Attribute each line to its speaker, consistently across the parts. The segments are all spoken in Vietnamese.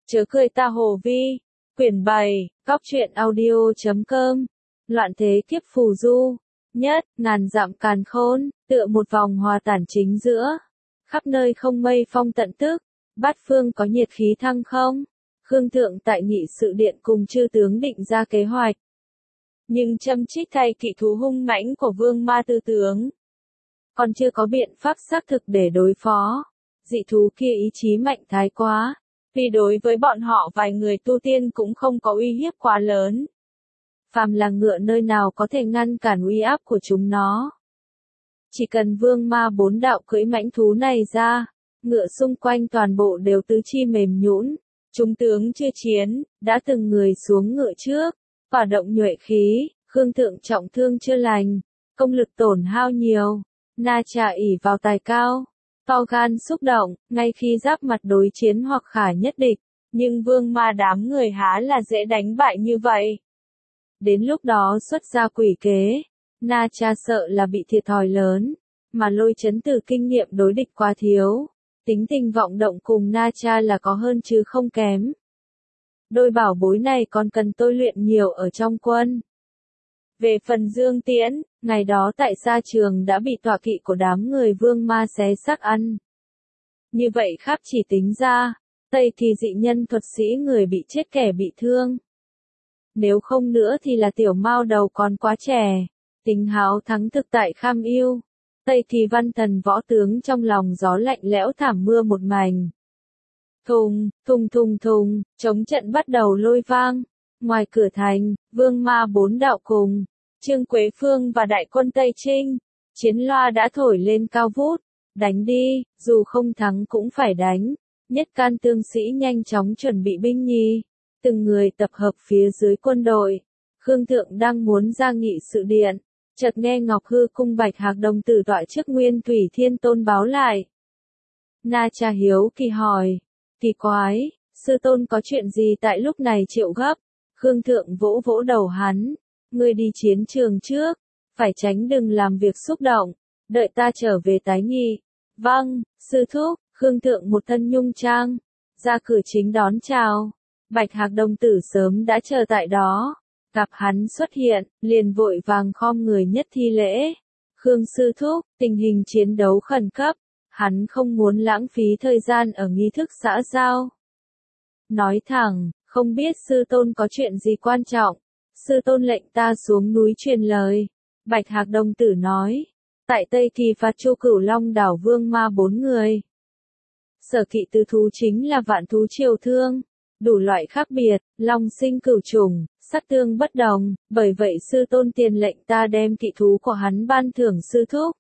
Speaker 1: Chớ cười ta hồ vi. Quyển 7, Góc truyện audio.com. Loạn thế kiếp phù du. Nhất, ngàn dặm càn khôn, tựa một vòng hòa tản chính giữa. Khắp nơi không mây phong tận tức, bát phương có nhiệt khí thăng không. Khương thượng tại nghị sự điện cùng chư tướng định ra kế hoạch. Nhưng châm trích thay kỵ thú hung mãnh của vương ma tư tướng. Còn chưa có biện pháp xác thực để đối phó. Dị thú kia ý chí mạnh thái quá. Vì đối với bọn họ vài người tu tiên cũng không có uy hiếp quá lớn. Phàm là ngựa nơi nào có thể ngăn cản uy áp của chúng nó. Chỉ cần vương ma bốn đạo cưỡi mãnh thú này ra, ngựa xung quanh toàn bộ đều tứ chi mềm nhũn. Chúng tướng chưa chiến, đã từng người xuống ngựa trước, và động nhuệ khí, Khương thượng trọng thương chưa lành, công lực tổn hao nhiều, Na Trà ỷ vào tài cao. To gan xúc động, ngay khi giáp mặt đối chiến hoặc khả nhất địch, nhưng vương ma đám người há là dễ đánh bại như vậy. Đến lúc đó xuất ra quỷ kế, Na Trà sợ là bị thiệt thòi lớn, mà Lôi Chấn từ kinh nghiệm đối địch quá thiếu, tính tình vọng động cùng Na Trà là có hơn chứ không kém. Đôi bảo bối này còn cần tôi luyện nhiều ở trong quân. Về phần Dương Tiễn, ngày đó tại sa trường đã bị tọa kỵ của đám người vương ma xé xác ăn. Như vậy khắp chỉ tính ra, Tây thì dị nhân thuật sĩ người bị chết kẻ bị thương. Nếu không nữa thì là tiểu mao đầu còn quá trẻ, tính háo thắng thực tại kham yêu. Tây thì văn thần võ tướng trong lòng gió lạnh lẽo thảm mưa một mảnh. Thùng, thùng thùng thùng, chống trận bắt đầu lôi vang. Ngoài cửa thành, vương ma bốn đạo cùng, Trương Quế Phương và đại quân Tây Trinh, chiến loa đã thổi lên cao vút, đánh đi, dù không thắng cũng phải đánh. Nhất can tướng sĩ nhanh chóng chuẩn bị binh nhì, từng người tập hợp phía dưới quân đội. Khương thượng đang muốn ra nghị sự điện, chợt nghe Ngọc Hư cung Bạch Hạc đồng tử tọa trước Nguyên Thủy Thiên Tôn báo lại. Na Trà hiếu kỳ hỏi, kỳ quái, sư tôn có chuyện gì tại lúc này triệu gấp? Khương thượng vỗ vỗ đầu hắn, ngươi đi chiến trường trước, phải tránh đừng làm việc xúc động, đợi ta trở về tái nghị. Vâng, sư thúc. Khương thượng một thân nhung trang, ra cửa chính đón chào. Bạch Hạc đồng tử sớm đã chờ tại đó, gặp hắn xuất hiện, liền vội vàng khom người nhất thi lễ. Khương sư thúc, tình hình chiến đấu khẩn cấp, hắn không muốn lãng phí thời gian ở nghi thức xã giao. Nói thẳng, không biết sư tôn có chuyện gì quan trọng, sư tôn lệnh ta xuống núi truyền lời. Bạch Hạc đồng tử nói, tại Tây Kỳ phạt Chu Cửu Long đảo vương ma 4 người. Sở kỵ tứ thú chính là vạn thú triều thương, đủ loại khác biệt, long sinh cửu trùng, sắc tương bất đồng, bởi vậy sư tôn tiền lệnh ta đem kỵ thú của hắn ban thưởng sư thúc.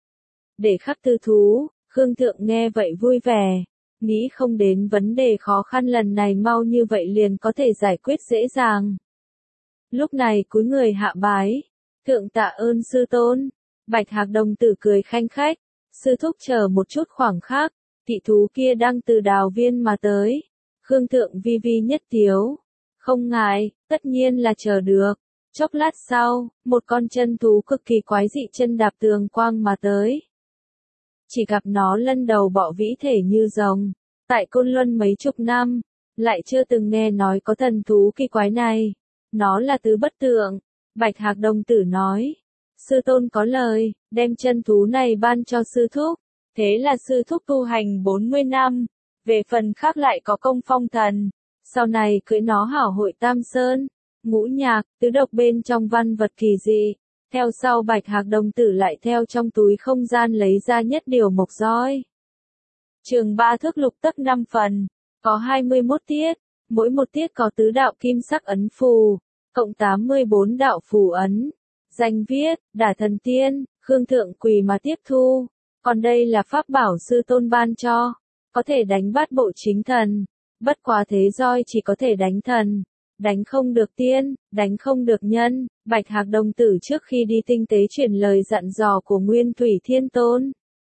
Speaker 1: Để khắc tư thú, Khương thượng nghe vậy vui vẻ, nghĩ không đến vấn đề khó khăn lần này mau như vậy liền có thể giải quyết dễ dàng. Lúc này cúi người hạ bái, thượng tạ ơn sư tôn. Bạch Hạc đồng tử cười khanh khách, sư thúc chờ một chút khoảng khắc. Kỵ thú kia đang từ đào viên mà tới. Khương thượng vi vi nhất tiếu. Không ngại, tất nhiên là chờ được. Chốc lát sau, một con chân thú cực kỳ quái dị chân đạp tường quang mà tới. Chỉ gặp nó lân đầu bọ vĩ thể như rồng. Tại Côn Luân mấy chục năm, lại chưa từng nghe nói có thần thú kỳ quái này. Nó là tứ bất tượng. Bạch Hạc đồng tử nói. Sư tôn có lời, đem chân thú này ban cho sư thúc. Thế là sư thúc tu hành 40 năm, về phần khác lại có công phong thần, sau này cưỡi nó hảo hội Tam Sơn, ngũ nhạc, tứ độc bên trong văn vật kỳ dị. Theo sau Bạch Hạc đồng tử lại theo trong túi không gian lấy ra nhất điều mộc roi. Trường 3 thước lục tấc 5 phần, có 21 tiết, mỗi một tiết có tứ đạo kim sắc ấn phù, cộng 84 đạo phù ấn. Danh viết, Đả Thần Tiên, Khương thượng quỳ mà tiếp thu. Còn đây là pháp bảo sư tôn ban cho, có thể đánh bát bộ chính thần, bất quá thế roi chỉ có thể đánh thần, đánh không được tiên, đánh không được nhân. Bạch Hạc đồng tử trước khi đi tinh tế truyền lời dặn dò của Nguyên Thủy Thiên Tôn.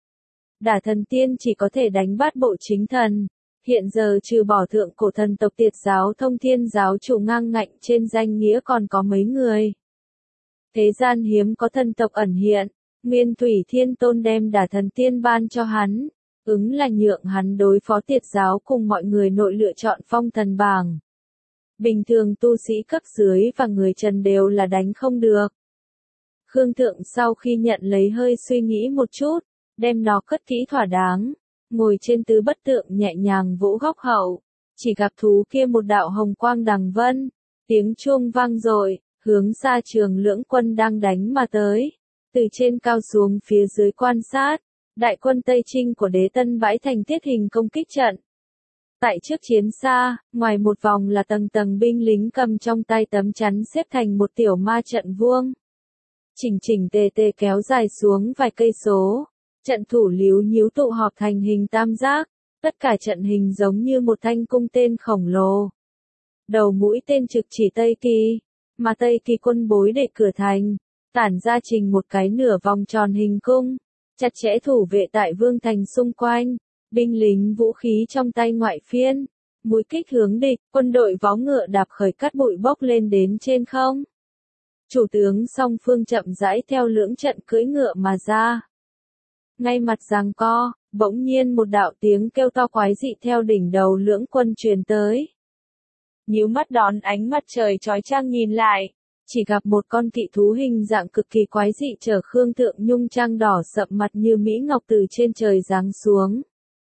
Speaker 1: Đả Thần Tiên chỉ có thể đánh bát bộ chính thần, hiện giờ trừ bỏ thượng cổ thần tộc Tiệt giáo Thông Thiên giáo chủ ngang ngạnh trên danh nghĩa còn có mấy người. Thế gian hiếm có thần tộc ẩn hiện. Nguyên Thủy Thiên Tôn đem Đả Thần Tiên ban cho hắn, ứng là nhượng hắn đối phó Tiệt giáo cùng mọi người nội lựa chọn phong thần bảng. Bình thường tu sĩ cấp dưới và người trần đều là đánh không được. Khương Thượng sau khi nhận lấy hơi suy nghĩ một chút, đem nó cất kỹ thỏa đáng, ngồi trên tứ bất tượng nhẹ nhàng vỗ góc hậu, chỉ gặp thú kia một đạo hồng quang đằng vân, tiếng chuông vang dội, hướng xa Trường Lưỡng quân đang đánh mà tới, từ trên cao xuống phía dưới quan sát, đại quân Tây Trinh của Đế Tân bãi thành thiết hình công kích trận. Tại trước chiến xa, ngoài một vòng là tầng tầng binh lính cầm trong tay tấm chắn xếp thành một tiểu ma trận vuông. Chỉnh chỉnh tề tề kéo dài xuống vài cây số, trận thủ líu nhíu tụ họp thành hình tam giác, tất cả trận hình giống như một thanh cung tên khổng lồ. Đầu mũi tên trực chỉ Tây Kỳ, mà Tây Kỳ quân bối để cửa thành, tản ra trình một cái nửa vòng tròn hình cung, chặt chẽ thủ vệ tại vương thành xung quanh, binh lính vũ khí trong tay ngoại phiên, mũi kích hướng địch, quân đội vó ngựa đạp khởi cát bụi bốc lên đến trên không. Chủ tướng song phương chậm rãi theo lưỡng trận cưỡi ngựa mà ra. Ngay mặt giằng co, bỗng nhiên một đạo tiếng kêu to quái dị theo đỉnh đầu lưỡng quân truyền tới. Nhíu mắt đón ánh mặt trời chói chang nhìn lại, chỉ gặp một con kỵ thú hình dạng cực kỳ quái dị chở Khương Thượng nhung trang đỏ sậm mặt như mỹ ngọc từ trên trời giáng xuống.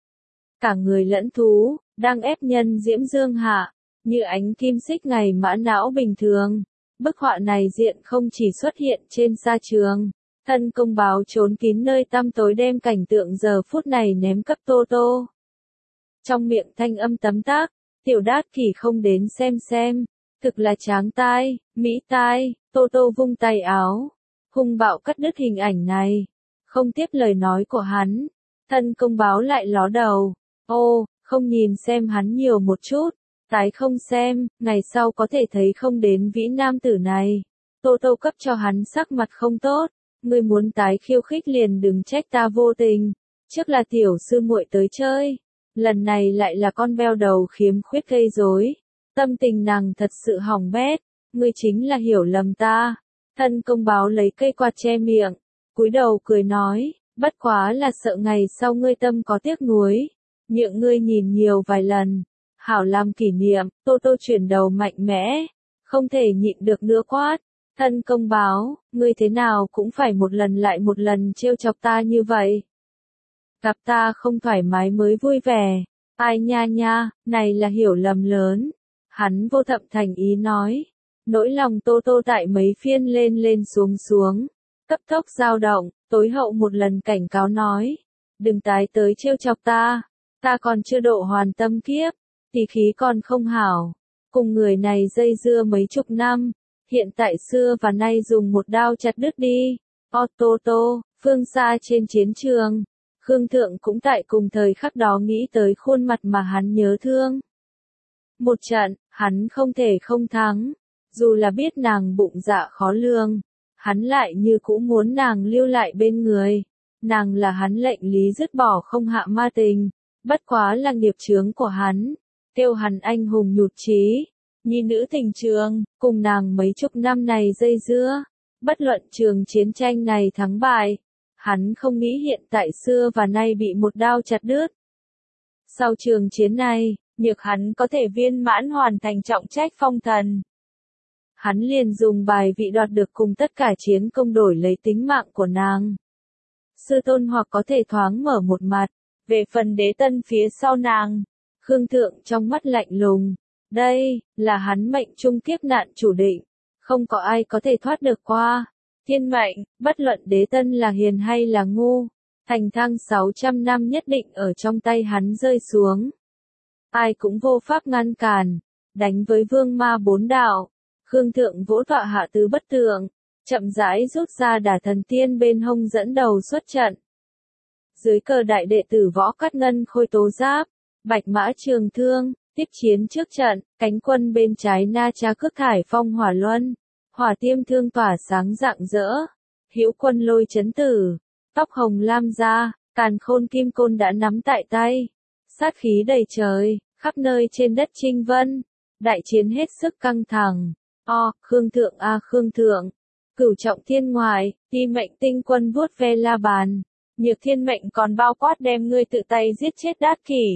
Speaker 1: Cả người lẫn thú, đang ép nhân diễm dương hạ, như ánh kim xích ngày mã não bình thường. Bức họa này diện không chỉ xuất hiện trên sa trường, thân công báo trốn kín nơi tăm tối đem cảnh tượng giờ phút này ném cấp Tô Tô. Trong miệng thanh âm tấm tác, Tiểu Đát Kỷ không đến xem, thực là tráng tai, mỹ tai, Tô Tô vung tay áo, hung bạo cắt đứt hình ảnh này, không tiếp lời nói của hắn, thân công báo lại ló đầu, ô, không nhìn xem hắn nhiều một chút. Tái không xem, ngày sau có thể thấy không đến vĩ nam tử này. Tô Tô cấp cho hắn sắc mặt không tốt, ngươi muốn tái khiêu khích liền đừng trách ta vô tình. Trước là tiểu sư muội tới chơi, lần này lại là con beo đầu khiếm khuyết gây rối. Tâm tình nàng thật sự hỏng bét, ngươi chính là hiểu lầm ta. Thân công báo lấy cây quạt che miệng, cúi đầu cười nói, bất quá là sợ ngày sau ngươi tâm có tiếc nuối, nhượng ngươi nhìn nhiều vài lần. Hảo làm kỷ niệm, Tô Tô chuyển đầu mạnh mẽ, không thể nhịn được nữa quát. Thân công báo, ngươi thế nào cũng phải một lần lại một lần trêu chọc ta như vậy. Gặp ta không thoải mái mới vui vẻ, ai nha nha, này là hiểu lầm lớn. Hắn vô thậm thành ý nói, nỗi lòng Tô Tô tại mấy phiên lên xuống, cấp tốc dao động, tối hậu một lần cảnh cáo nói, đừng tái tới trêu chọc ta còn chưa độ hoàn tâm kiếp. Thì khí còn không hảo, cùng người này dây dưa mấy chục năm, hiện tại xưa và nay dùng một đao chặt đứt đi. Tô Tô, phương xa trên chiến trường, Khương Thượng cũng tại cùng thời khắc đó nghĩ tới khuôn mặt mà hắn nhớ thương. Một trận, hắn không thể không thắng, dù là biết nàng bụng dạ khó lường, hắn lại như cũ muốn nàng lưu lại bên người. Nàng là hắn lệnh lý dứt bỏ không hạ ma tình, bất quá là nghiệp chướng của hắn. Kêu hắn anh hùng nhụt chí, nhi nữ tình trường, cùng nàng mấy chục năm này dây dưa, bất luận trường chiến tranh này thắng bại, hắn không nghĩ hiện tại xưa và nay bị một đao chặt đứt. Sau trường chiến này, nhược hắn có thể viên mãn hoàn thành trọng trách phong thần. Hắn liền dùng bài vị đoạt được cùng tất cả chiến công đổi lấy tính mạng của nàng. Sư tôn hoặc có thể thoáng mở một mặt, về phần Đế Tân phía sau nàng. Khương Thượng trong mắt lạnh lùng, đây, là hắn mệnh chung kiếp nạn chủ định, không có ai có thể thoát được qua. Thiên mệnh, bất luận Đế Tân là hiền hay là ngu, thành thăng 600 năm nhất định ở trong tay hắn rơi xuống. Ai cũng vô pháp ngăn cản, đánh với vương ma bốn đạo. Khương Thượng vỗ tọa hạ tứ bất tượng, chậm rãi rút ra đả thần tiên bên hông dẫn đầu xuất trận. Dưới cờ đại đệ tử Võ Cát Ngân khôi tố giáp. Bạch Mã Trường Thương, tiếp chiến trước trận, cánh quân bên trái Na Cha cước thải phong hỏa luân, hỏa tiêm thương tỏa sáng rạng rỡ, hữu quân lôi chấn tử, tóc hồng lam da, càn khôn kim côn đã nắm tại tay, sát khí đầy trời, khắp nơi trên đất Trinh Vân, đại chiến hết sức căng thẳng. Khương Thượng Khương Thượng, cửu trọng thiên ngoại, ti mệnh tinh quân vuốt ve la bàn, Nhược thiên mệnh còn bao quát đem ngươi tự tay giết chết Đát Kỷ.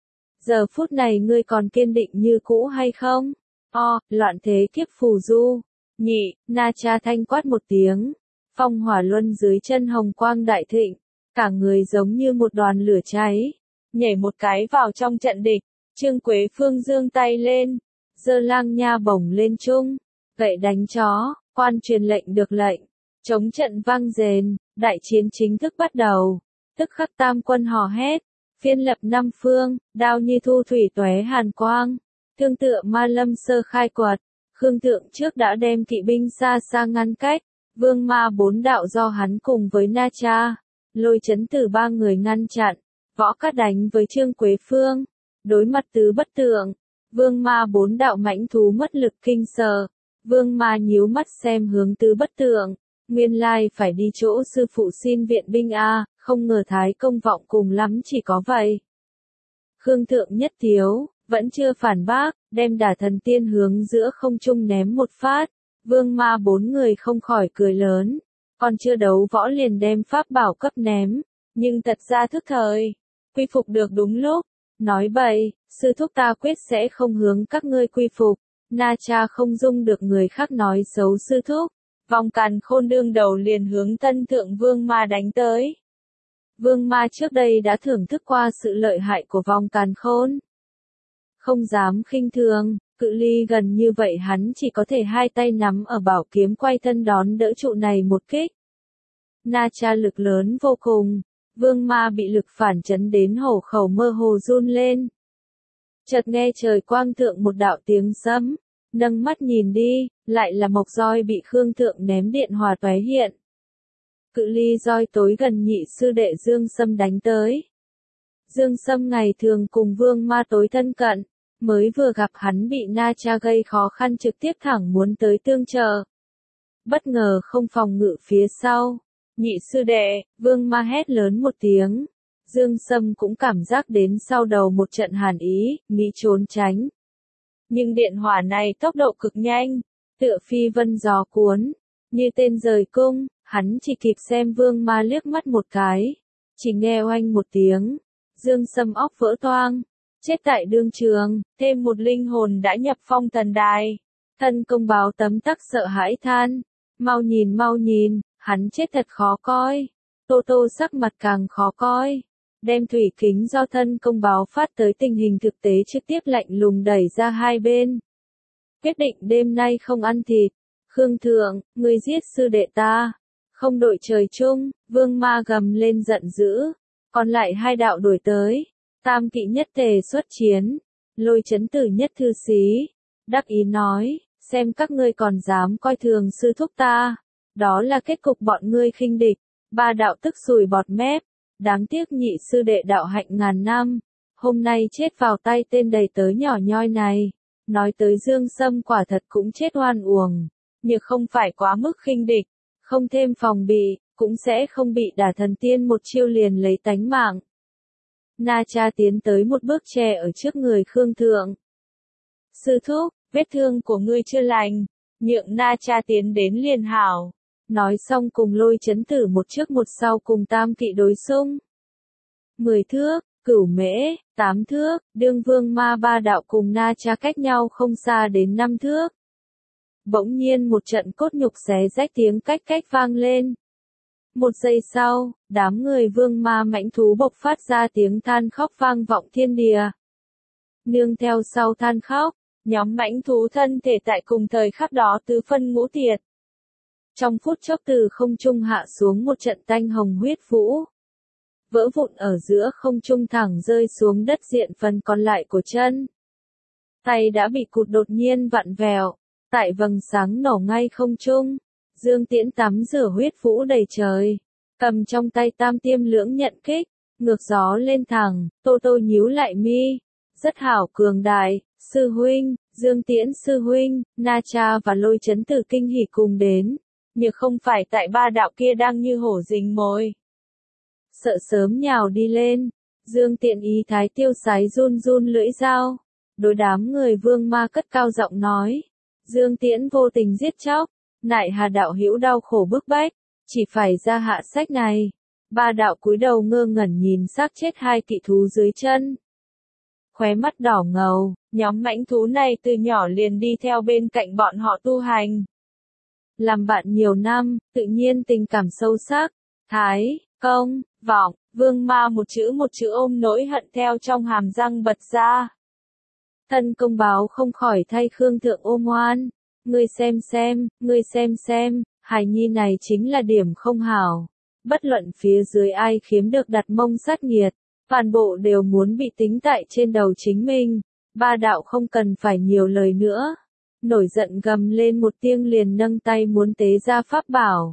Speaker 1: Giờ phút này ngươi còn kiên định như cũ hay không? Loạn thế kiếp phù du. Nhị, Na Cha thanh quát một tiếng. Phong hỏa luân dưới chân hồng quang đại thịnh. Cả người giống như một đoàn lửa cháy. Nhảy một cái vào trong trận địch. Trương Quế Phương giương tay lên. Giơ lang nha bổng lên trung. Gậy đánh chó, quan truyền lệnh được lệnh. Chống trận vang rền, đại chiến chính thức bắt đầu. Tức khắc tam quân hò hét. Phiên lập năm phương, đao như thu thủy tóe hàn quang. Tương tựa ma lâm sơ khai quật. Khương Thượng trước đã đem kỵ binh xa xa ngăn cách. Vương ma bốn đạo do hắn cùng với Na Cha. Lôi chấn tử ba người ngăn chặn. Võ Cát đánh với Trương Quế Phương. Đối mặt tứ bất tượng. Vương ma bốn đạo mãnh thú mất lực kinh sợ. Vương ma nhíu mắt xem hướng tứ bất tượng. Nguyên lai phải đi chỗ sư phụ xin viện binh không ngờ Thái Công vọng cùng lắm chỉ có vậy. Khương Thượng nhất thiếu, vẫn chưa phản bác, đem Đả Thần Tiên hướng giữa không trung ném một phát. Vương ma bốn người không khỏi cười lớn. Còn chưa đấu võ liền đem pháp bảo cấp ném. Nhưng thật ra thức thời. Quy phục được đúng lúc. Nói bậy, sư thúc ta quyết sẽ không hướng các ngươi quy phục. Na Cha không dung được người khác nói xấu sư thúc. Vong Càn Khôn đương đầu liền hướng Tân Thượng Vương ma đánh tới. Vương ma trước đây đã thưởng thức qua sự lợi hại của Vong Càn Khôn. Không dám khinh thường, cự ly gần như vậy hắn chỉ có thể hai tay nắm ở bảo kiếm quay thân đón đỡ trụ này một kích. Na Cha lực lớn vô cùng, vương ma bị lực phản chấn đến hổ khẩu mơ hồ run lên. Chợt nghe trời quang thượng một đạo tiếng sấm, nâng mắt nhìn đi, lại là mộc roi bị Khương Thượng ném điện hòa tóe hiện. Cự ly roi tối gần nhị sư đệ Dương Sâm đánh tới. Dương Sâm ngày thường cùng vương ma tối thân cận, mới vừa gặp hắn bị Na Cha gây khó khăn trực tiếp thẳng muốn tới tương trợ. Bất ngờ không phòng ngự phía sau. Nhị sư đệ, vương ma hét lớn một tiếng. Dương Sâm cũng cảm giác đến sau đầu một trận hàn ý, nghĩ trốn tránh. Nhưng điện hỏa này tốc độ cực nhanh, tựa phi vân gió cuốn, như tên rời cung, hắn chỉ kịp xem vương ma liếc mắt một cái. Chỉ nghe oanh một tiếng, Dương Sâm óc vỡ toang, chết tại đương trường, thêm một linh hồn đã nhập phong thần đài. Thân công báo tấm tắc sợ hãi than, mau nhìn, hắn chết thật khó coi. Tô Tô sắc mặt càng khó coi. Đem thủy kính do thân công báo phát tới tình hình thực tế trực tiếp lạnh lùng đẩy ra hai bên. Quyết định đêm nay không ăn thịt. Khương Thượng, ngươi giết sư đệ ta. Không đội trời chung, vương ma gầm lên giận dữ. Còn lại hai đạo đuổi tới. Tam kỵ nhất tề xuất chiến. Lôi chấn tử nhất thư xí. Đắc ý nói, xem các ngươi còn dám coi thường sư thúc ta. Đó là kết cục bọn ngươi khinh địch. Ba đạo tức sùi bọt mép. Đáng tiếc nhị sư đệ đạo hạnh ngàn năm. Hôm nay chết vào tay tên đầy tớ nhỏ nhoi này. Nói tới Dương Sâm quả thật cũng chết oan uổng. Nhưng không phải quá mức khinh địch. Không thêm phòng bị, cũng sẽ không bị Đả Thần Tiên một chiêu liền lấy tánh mạng. Na Cha tiến tới một bước che ở trước người Khương Thượng. Sư thúc, vết thương của ngươi chưa lành. Nhượng Na Cha tiến đến liền hảo. Nói xong cùng Lôi chấn tử một trước một sau cùng tam kỵ đối xung. 10 thước, Cửu Mễ, 8 thước, đương vương ma ba đạo cùng Na Cha cách nhau không xa đến 5 thước. Bỗng nhiên một trận cốt nhục xé rách tiếng cách cách vang lên. Một giây sau, đám người vương ma mãnh thú bộc phát ra tiếng than khóc vang vọng thiên địa. Nương theo sau than khóc, nhóm mãnh thú thân thể tại cùng thời khắc đó tứ phân ngũ tiệt. Trong phút chốc từ không trung hạ xuống một trận tanh hồng huyết vũ. Vỡ vụn ở giữa không trung thẳng rơi xuống đất diện phần còn lại của chân. Tay đã bị cụt đột nhiên vặn vẹo, tại vầng sáng nổ ngay không trung. Dương Tiễn tắm rửa huyết vũ đầy trời, cầm trong tay tam tiêm lưỡng nhận kích, ngược gió lên thẳng, Tô Tô nhíu lại mi. Rất hảo cường đại, sư huynh, Dương Tiễn sư huynh, Na Cha và Lôi chấn tử kinh hỉ cùng đến. Nhưng không phải tại ba đạo kia đang như hổ rình mồi. Sợ sớm nhào đi lên. Dương Tiện ý thái tiêu sái run run lưỡi dao. Đối đám người vương ma cất cao giọng nói. Dương Tiễn vô tình giết chóc. Nại hà đạo hữu đau khổ bức bách. Chỉ phải ra hạ sách này. Ba đạo cúi đầu ngơ ngẩn nhìn xác chết hai kỵ thú dưới chân. Khóe mắt đỏ ngầu, nhóm mãnh thú này từ nhỏ liền đi theo bên cạnh bọn họ tu hành. Làm bạn nhiều năm, tự nhiên tình cảm sâu sắc. Thái, công, vọng, Vương Ma một chữ ôm nỗi hận theo trong hàm răng bật ra. Thân công báo không khỏi thay Khương Thượng ôm oan. Ngươi xem, hài nhi này chính là điểm không hảo. Bất luận phía dưới ai khiếm được đặt mông sát nghiệt, toàn bộ đều muốn bị tính tại trên đầu chính mình. Ba đạo không cần phải nhiều lời nữa. Nổi giận gầm lên một tiếng liền nâng tay muốn tế ra pháp bảo.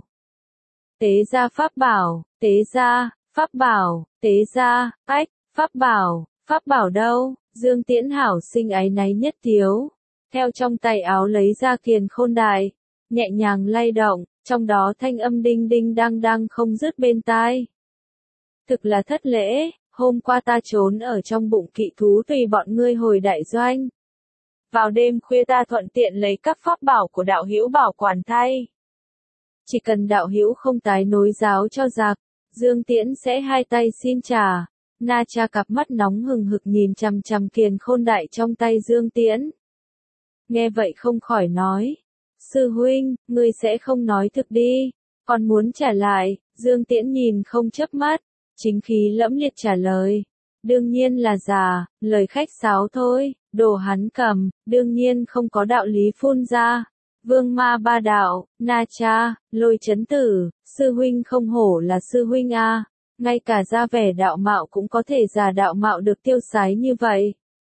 Speaker 1: Tế ra pháp bảo, tế ra, pháp bảo, tế ra, ách, pháp bảo đâu? Dương Tiễn hảo sinh áy náy nhất thiếu. Theo trong tay áo lấy ra kiền khôn đài, nhẹ nhàng lay động, trong đó thanh âm đinh đinh đang không dứt bên tai. Thực là thất lễ, hôm qua ta trốn ở trong bụng kỵ thú tùy bọn ngươi hồi đại doanh. Vào đêm khuya ta thuận tiện lấy các pháp bảo của đạo hữu bảo quản thay. Chỉ cần đạo hữu không tái nối giáo cho giặc, Dương Tiễn sẽ hai tay xin trả. Na Cha cặp mắt nóng hừng hực nhìn chằm chằm kiền khôn đại trong tay Dương Tiễn. Nghe vậy không khỏi nói. Sư huynh, ngươi sẽ không nói thực đi, còn muốn trả lại. Dương Tiễn nhìn không chớp mắt, chính khí lẫm liệt trả lời. Đương nhiên là giả, lời khách sáo thôi, đồ hắn cầm, đương nhiên không có đạo lý phun ra. Vương Ma ba đạo, Na Cha, Lôi Chấn Tử, sư huynh không hổ là sư huynh a, ngay cả ra vẻ đạo mạo cũng có thể giả đạo mạo được tiêu sái như vậy.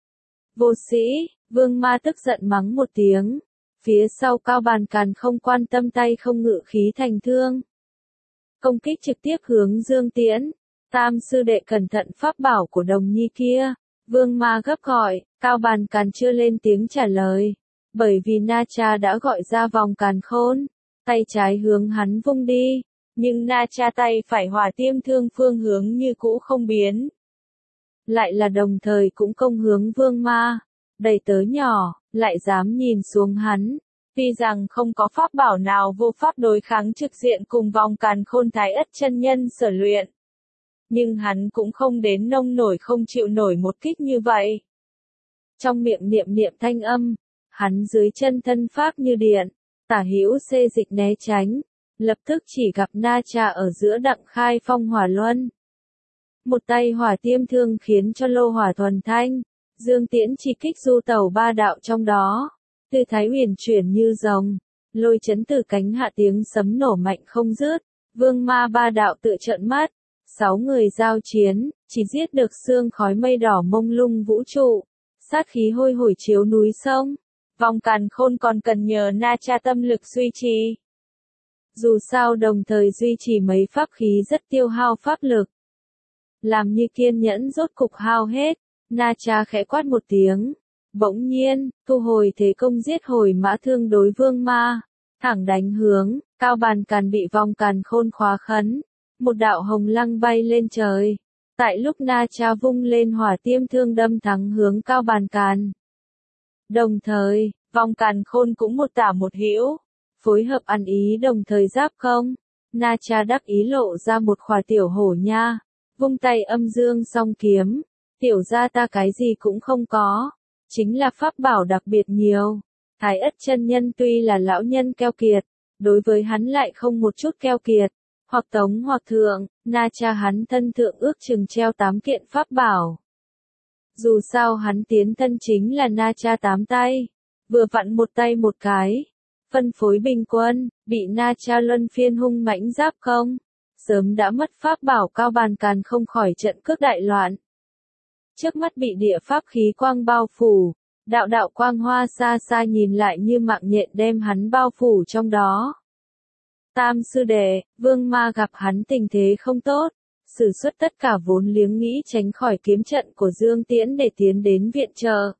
Speaker 1: Vô sĩ, Vương Ma tức giận mắng một tiếng. Phía sau Cao Bàn Càn không quan tâm tay không ngự khí thành thương. Công kích trực tiếp hướng Dương Tiễn. Tam sư đệ cẩn thận pháp bảo của đồng nhi kia. Vương Ma gấp gọi, Cao Bàn Càn chưa lên tiếng trả lời. Bởi vì Na Cha đã gọi ra vòng càn khôn. Tay trái hướng hắn vung đi. Nhưng Na Cha tay phải hỏa tiêm thương phương hướng như cũ không biến. Lại là đồng thời cũng công hướng Vương Ma. Đầy tớ nhỏ, lại dám nhìn xuống hắn. Tuy rằng không có pháp bảo nào vô pháp đối kháng trực diện cùng vòng càn khôn Thái Ất chân nhân sở luyện. Nhưng hắn cũng không đến nông nổi không chịu nổi một kích như vậy. Trong miệng niệm thanh âm, hắn dưới chân thân pháp như điện, tả hữu xê dịch né tránh, lập tức chỉ gặp Na Cha ở giữa đặng khai phong hỏa luân. Một tay hỏa tiêm thương khiến cho lô hỏa thuần thanh, Dương Tiễn chỉ kích du tẩu ba đạo trong đó. Tư thái huyền chuyển như rồng, Lôi Chấn Tử cánh hạ tiếng sấm nổ mạnh không dứt, Vương Ma ba đạo tự trợn mắt, 6 người giao chiến, chỉ giết được sương khói mây đỏ mông lung vũ trụ, sát khí hôi hổi chiếu núi sông, vòng càn khôn còn cần nhờ Na Cha tâm lực duy trì. Dù sao đồng thời duy trì mấy pháp khí rất tiêu hao pháp lực. Làm như kiên nhẫn rốt cục hao hết, Na Cha khẽ quát một tiếng. Bỗng nhiên, thu hồi thế công giết hồi mã thương đối Vương Ma, thẳng đánh hướng, Cao Bàn Càn bị vòng càn khôn khóa khấn, một đạo hồng lăng bay lên trời. Tại lúc Na Cha vung lên hỏa tiêm thương đâm thẳng hướng Cao Bàn Càn. Đồng thời, vòng càn khôn cũng một tả một hữu, phối hợp ăn ý đồng thời giáp công. Na Cha đắc ý lộ ra một khỏa tiểu hổ nha, vung tay âm dương song kiếm, tiểu ra ta cái gì cũng không có. Chính là pháp bảo đặc biệt nhiều. Thái Ất chân nhân tuy là lão nhân keo kiệt, đối với hắn lại không một chút keo kiệt. Hoặc tống hoặc thượng, Na Cha hắn thân thượng ước chừng treo 8 kiện pháp bảo. Dù sao hắn tiến thân chính là Na Cha 8 tay. Vừa vặn một tay một cái. Phân phối bình quân, bị Na Cha luân phiên hung mãnh giáp công. Sớm đã mất pháp bảo Cao Bàn Càn không khỏi trận cước đại loạn. Trước mắt bị địa pháp khí quang bao phủ, đạo quang hoa xa xa nhìn lại như mạng nhện đem hắn bao phủ trong đó. Tam sư đệ, Vương Ma gặp hắn tình thế không tốt, sử xuất tất cả vốn liếng nghĩ tránh khỏi kiếm trận của Dương Tiễn để tiến đến viện trợ.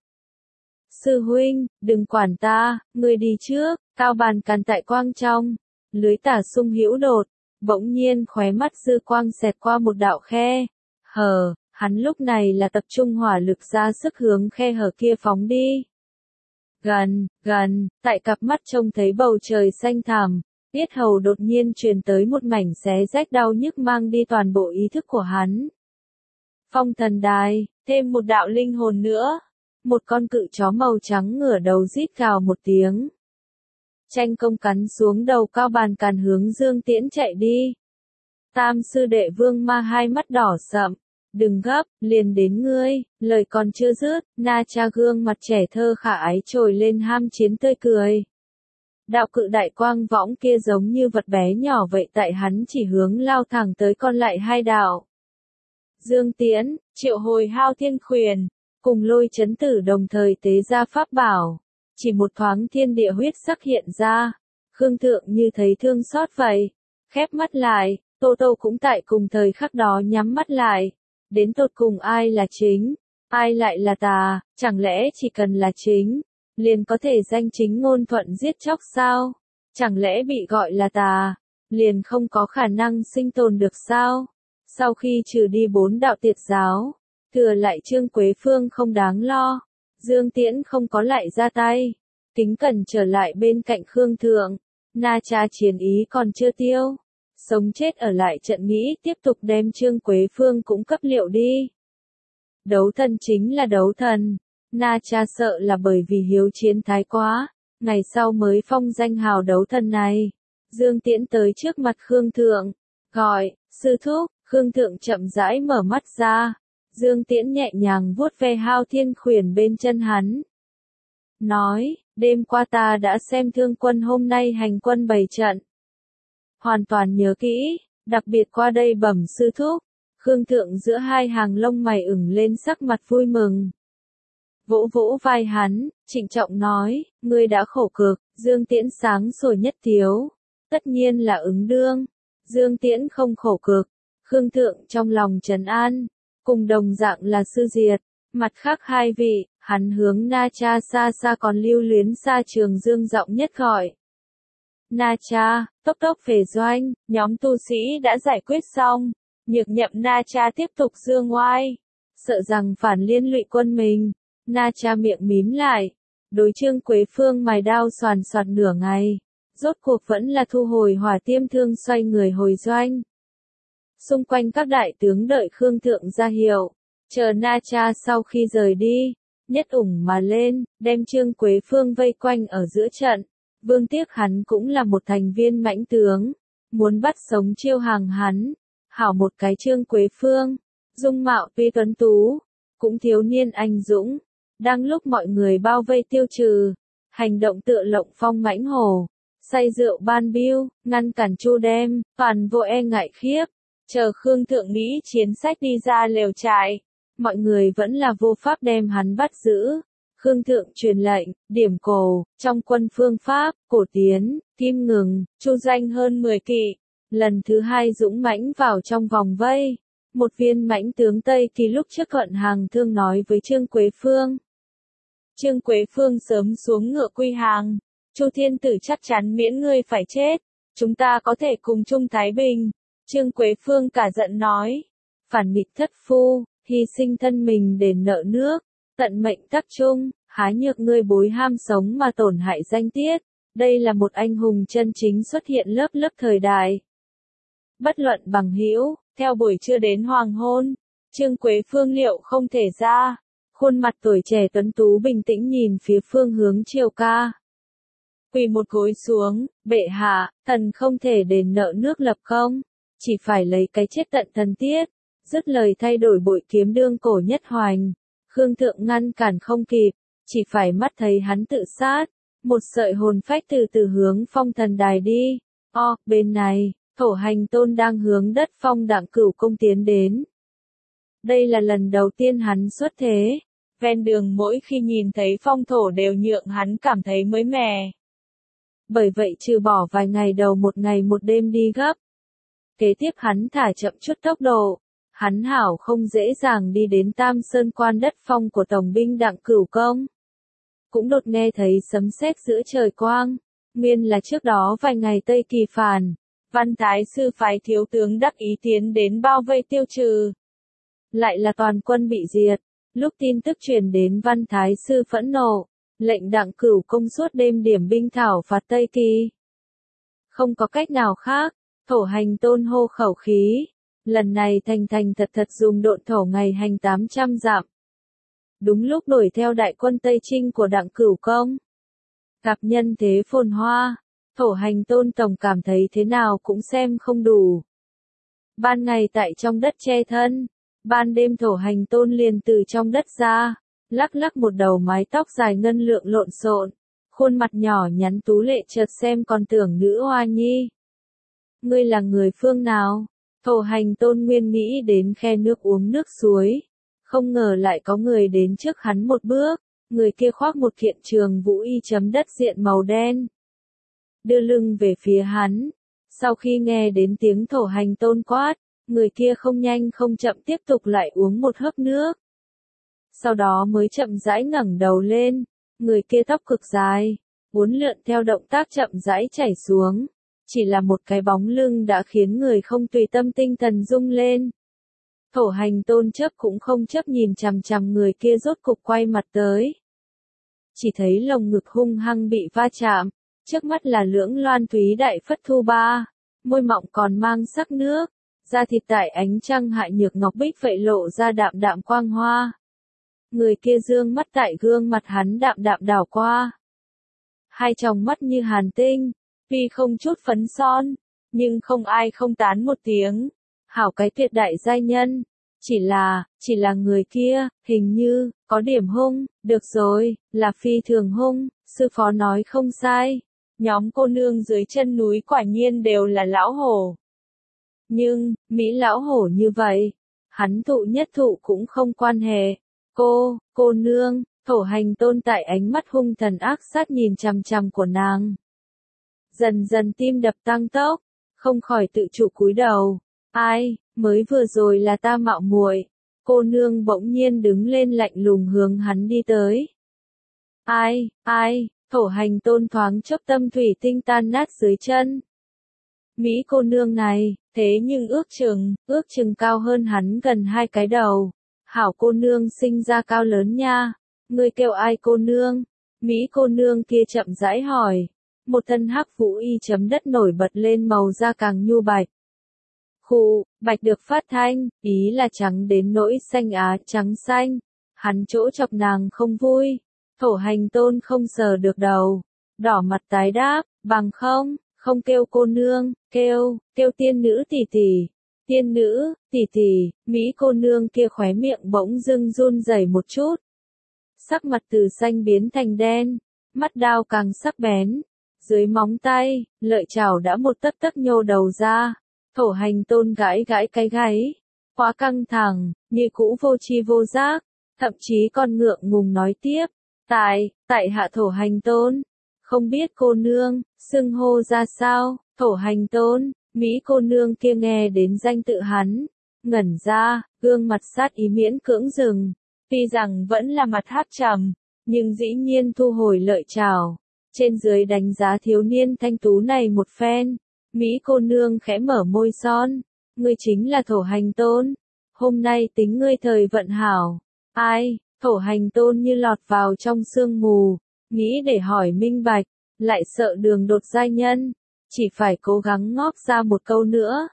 Speaker 1: Sư huynh, đừng quản ta, ngươi đi trước. Cao Bàn Càn tại quang trong, lưới tả sung hữu đột, bỗng nhiên khóe mắt dư quang xẹt qua một đạo khe hở. Hắn lúc này là tập trung hỏa lực ra sức hướng khe hở kia phóng đi. Gần, tại cặp mắt trông thấy bầu trời xanh thẳm, Yết hầu đột nhiên truyền tới một mảnh xé rách đau nhức mang đi toàn bộ ý thức của hắn. Phong thần đài, thêm một đạo linh hồn nữa. Một con cự chó màu trắng ngửa đầu rít gào một tiếng. Tranh công cắn xuống đầu Cao Bàn Càn hướng Dương Tiễn chạy đi. Tam sư đệ Vương Ma hai mắt đỏ sậm. Đừng gấp, liền đến ngươi, lời còn chưa dứt, Na Cha gương mặt trẻ thơ khả ái trồi lên ham chiến tươi cười. Đạo cự đại quang võng kia giống như vật bé nhỏ vậy tại hắn chỉ hướng lao thẳng tới còn lại hai đạo. Dương Tiễn, triệu hồi Hao Thiên Khuyển, cùng Lôi Chấn Tử đồng thời tế ra pháp bảo. Chỉ một thoáng thiên địa huyết sắc hiện ra. Khương Thượng như thấy thương xót vậy. Khép mắt lại, Tô Tô cũng tại cùng thời khắc đó nhắm mắt lại. Đến tột cùng ai là chính, ai lại là tà, chẳng lẽ chỉ cần là chính, liền có thể danh chính ngôn thuận giết chóc sao? Chẳng lẽ bị gọi là tà, liền không có khả năng sinh tồn được sao? Sau khi trừ đi 4 đạo tiệt giáo, thừa lại Trương Quế Phương không đáng lo. Dương Tiễn không có lại ra tay. Kính cẩn trở lại bên cạnh Khương Thượng. Na Cha chiến ý còn chưa tiêu. Sống chết ở lại trận nghĩ tiếp tục đem Trương Quế Phương cũng cấp liệu đi. Đấu thần chính là đấu thần. Na Cha sợ là bởi vì hiếu chiến thái quá. Ngày sau mới phong danh hào đấu thần này. Dương Tiễn tới trước mặt Khương Thượng. Gọi, sư thúc. Khương Thượng chậm rãi mở mắt ra. Dương Tiễn nhẹ nhàng vuốt ve Hao Thiên Khuyển bên chân hắn. Nói, đêm qua ta đã xem Thương Quân hôm nay hành quân bày trận. Hoàn toàn nhớ kỹ, đặc biệt qua đây bẩm sư thúc. Khương Thượng giữa hai hàng lông mày ửng lên sắc mặt vui mừng. Vỗ vỗ vai hắn, trịnh trọng nói, ngươi đã khổ cực. Dương Tiễn sáng sủa nhất thiếu. Tất nhiên là ứng đương. Dương Tiễn không khổ cực. Khương Thượng trong lòng trấn an. Cùng đồng dạng là sư diệt. Mặt khác hai vị, hắn hướng Na Cha xa xa còn lưu luyến xa Trường Dương giọng nhất gọi. Na Cha, tốc tốc về doanh, nhóm tu sĩ đã giải quyết xong. Nhược nhậm Na Cha tiếp tục dương oai. Sợ rằng phản liên lụy quân mình. Na Cha miệng mím lại. Đối Trương Quế Phương mài đao soàn soạt nửa ngày. Rốt cuộc vẫn là thu hồi hỏa tiêm thương xoay người hồi doanh. Xung quanh các đại tướng đợi Khương Thượng ra hiệu. Chờ Na Cha sau khi rời đi. Nhất ủng mà lên, đem Trương Quế Phương vây quanh ở giữa trận. Vương tiếc hắn cũng là một thành viên mãnh tướng. Muốn bắt sống chiêu hàng hắn. Hảo một cái Trương Quế Phương. Dung mạo tuy tuấn tú. Cũng thiếu niên anh dũng. Đang lúc mọi người bao vây tiêu trừ. Hành động tựa lộng phong mãnh hổ. Say rượu ban biêu, ngăn cản chu đem, toàn vô e ngại khiếp. Chờ Khương Thượng nghĩ chiến sách đi ra lều trại. Mọi người vẫn là vô pháp đem hắn bắt giữ. Khương Thượng truyền lệnh, điểm cổ, trong quân phương pháp, cổ tiến, kim ngừng, chu danh hơn 10 kỵ. Lần thứ hai dũng mãnh vào trong vòng vây. Một viên mãnh tướng Tây Kỳ lúc trước cận hàng thương nói với Trương Quế Phương. Trương Quế Phương sớm xuống ngựa quy hàng. Chu Thiên Tử chắc chắn miễn ngươi phải chết. Chúng ta có thể cùng chung thái bình. Trương Quế Phương cả giận nói. Phản nghịch thất phu, hy sinh thân mình để nợ nước. Tận mệnh tắc chung, há nhược ngươi bối ham sống mà tổn hại danh tiết. Đây là một anh hùng chân chính xuất hiện lớp lớp thời đại. Bất luận bằng hữu, theo buổi trưa đến hoàng hôn. Trương Quế Phương liệu không thể ra. Khuôn mặt tuổi trẻ tuấn tú bình tĩnh nhìn phía phương hướng Triều Ca. Quỳ một gối xuống, bệ hạ, thần không thể đền nợ nước lập công. Chỉ phải lấy cái chết tận thần tiết. Dứt lời thay đổi bội kiếm đương cổ nhất hoành. Khương Thượng ngăn cản không kịp. Chỉ phải mắt thấy hắn tự sát. Một sợi hồn phách từ từ hướng phong thần đài đi. Bên này, thổ hành tôn đang hướng đất phong Đặng Cửu Công tiến đến. Đây là lần đầu tiên hắn xuất thế. Ven đường mỗi khi nhìn thấy phong thổ đều nhượng hắn cảm thấy mới mẻ. Bởi vậy trừ bỏ vài ngày đầu một ngày một đêm đi gấp. Kế tiếp hắn thả chậm chút tốc độ. Hắn hảo không dễ dàng đi đến Tam Sơn quan đất phong của Tổng binh Đặng Cửu Công. Cũng đột nghe thấy sấm sét giữa trời quang. Nguyên là trước đó vài ngày Tây Kỳ phản. Văn Thái Sư phái thiếu tướng đắc ý tiến đến bao vây tiêu trừ. Lại là toàn quân bị diệt. Lúc tin tức truyền đến Văn Thái Sư phẫn nộ. Lệnh Đặng Cửu Công suốt đêm điểm binh thảo phạt Tây Kỳ. Không có cách nào khác, Thổ Hành Tôn hô khẩu khí. Lần này thành thành thật thật dùng độn thổ ngày hành 800 dặm. Đúng lúc đuổi theo đại quân Tây Trinh của Đặng Cửu Công. Gặp nhân thế phồn hoa, Thổ Hành Tôn tổng cảm thấy thế nào cũng xem không đủ. Ban ngày tại trong đất che thân, ban đêm Thổ Hành Tôn liền từ trong đất ra, lắc lắc một đầu mái tóc dài ngân lượng lộn xộn, khuôn mặt nhỏ nhắn tú lệ chợt xem còn tưởng nữ hoa nhi. Ngươi là người phương nào? Thổ Hành Tôn nguyên nghĩ đến khe nước uống nước suối, không ngờ lại có người đến trước hắn một bước, người kia khoác một kiện trường vũ y chấm đất diện màu đen, đưa lưng về phía hắn. Sau khi nghe đến tiếng Thổ Hành Tôn quát, người kia không nhanh không chậm tiếp tục lại uống một hớp nước. Sau đó mới chậm rãi ngẩng đầu lên, người kia tóc cực dài, uốn lượn theo động tác chậm rãi chảy xuống. Chỉ là một cái bóng lưng đã khiến người không tùy tâm tinh thần rung lên. Thổ Hành Tôn chớp cũng không chớp nhìn chằm chằm người kia rốt cục quay mặt tới. Chỉ thấy lồng ngực hung hăng bị va chạm, trước mắt là lưỡng loan thúy đại phất thu ba, môi mọng còn mang sắc nước, da thịt tại ánh trăng hạ nhược ngọc bích vậy lộ ra đạm đạm quang hoa. Người kia dương mắt tại gương mặt hắn đạm đạm đảo qua. Hai tròng mắt như hàn tinh. Tuy không chút phấn son, nhưng không ai không tán một tiếng. Hảo cái tuyệt đại giai nhân. Chỉ là người kia, hình như, có điểm hung. Được rồi, là phi thường hung, sư phó nói không sai. Nhóm cô nương dưới chân núi quả nhiên đều là lão hổ. Nhưng, Mỹ lão hổ như vậy, hắn thụ nhất thụ cũng không quan hệ. Cô nương, Thổ Hành Tôn tại ánh mắt hung thần ác sát nhìn chằm chằm của nàng. Dần dần tim đập tăng tốc, không khỏi tự chủ cúi đầu. Ai, mới vừa rồi là ta mạo muội. Cô nương bỗng nhiên đứng lên lạnh lùng hướng hắn đi tới. Ai, Thổ Hành Tôn thoáng chốc tâm thủy tinh tan nát dưới chân. Mỹ cô nương này, thế nhưng ước chừng cao hơn hắn gần 2 cái đầu. Hảo cô nương sinh ra cao lớn nha. Ngươi kêu ai cô nương? Mỹ cô nương kia chậm rãi hỏi. Một thân hắc vũ y chấm đất nổi bật lên màu da càng nhu bạch. Bạch được phát thanh, ý là trắng đến nỗi xanh á trắng xanh. Hắn chỗ chọc nàng không vui. Thổ Hành Tôn không sờ được đầu. Đỏ mặt tái đáp, bằng không kêu cô nương, kêu tiên nữ tỷ tỷ. Tiên nữ, tỷ tỷ, Mỹ cô nương kia khóe miệng bỗng dưng run rẩy một chút. Sắc mặt từ xanh biến thành đen, mắt đao càng sắc bén. Dưới móng tay, lợi chảo đã một tấc tấc nhô đầu ra. Thổ Hành Tôn gãi cái gáy, quá căng thẳng, như cũ vô tri vô giác, thậm chí còn ngượng ngùng nói tiếp. Tại hạ Thổ Hành Tôn, không biết cô nương, xưng hô ra sao? Thổ Hành Tôn. Mỹ cô nương kia nghe đến danh tự hắn, ngẩn ra, gương mặt sát ý miễn cưỡng dừng. Tuy rằng vẫn là mặt hắc trầm, nhưng dĩ nhiên thu hồi lợi chảo. Trên dưới đánh giá thiếu niên thanh tú này một phen. Mỹ cô nương khẽ mở môi son. Ngươi chính là Thổ Hành Tôn. Hôm nay tính ngươi thời vận hảo. Ai? Thổ Hành Tôn như lọt vào trong sương mù. Nghĩ để hỏi minh bạch, lại sợ đường đột giai nhân. Chỉ phải cố gắng ngóc ra một câu nữa.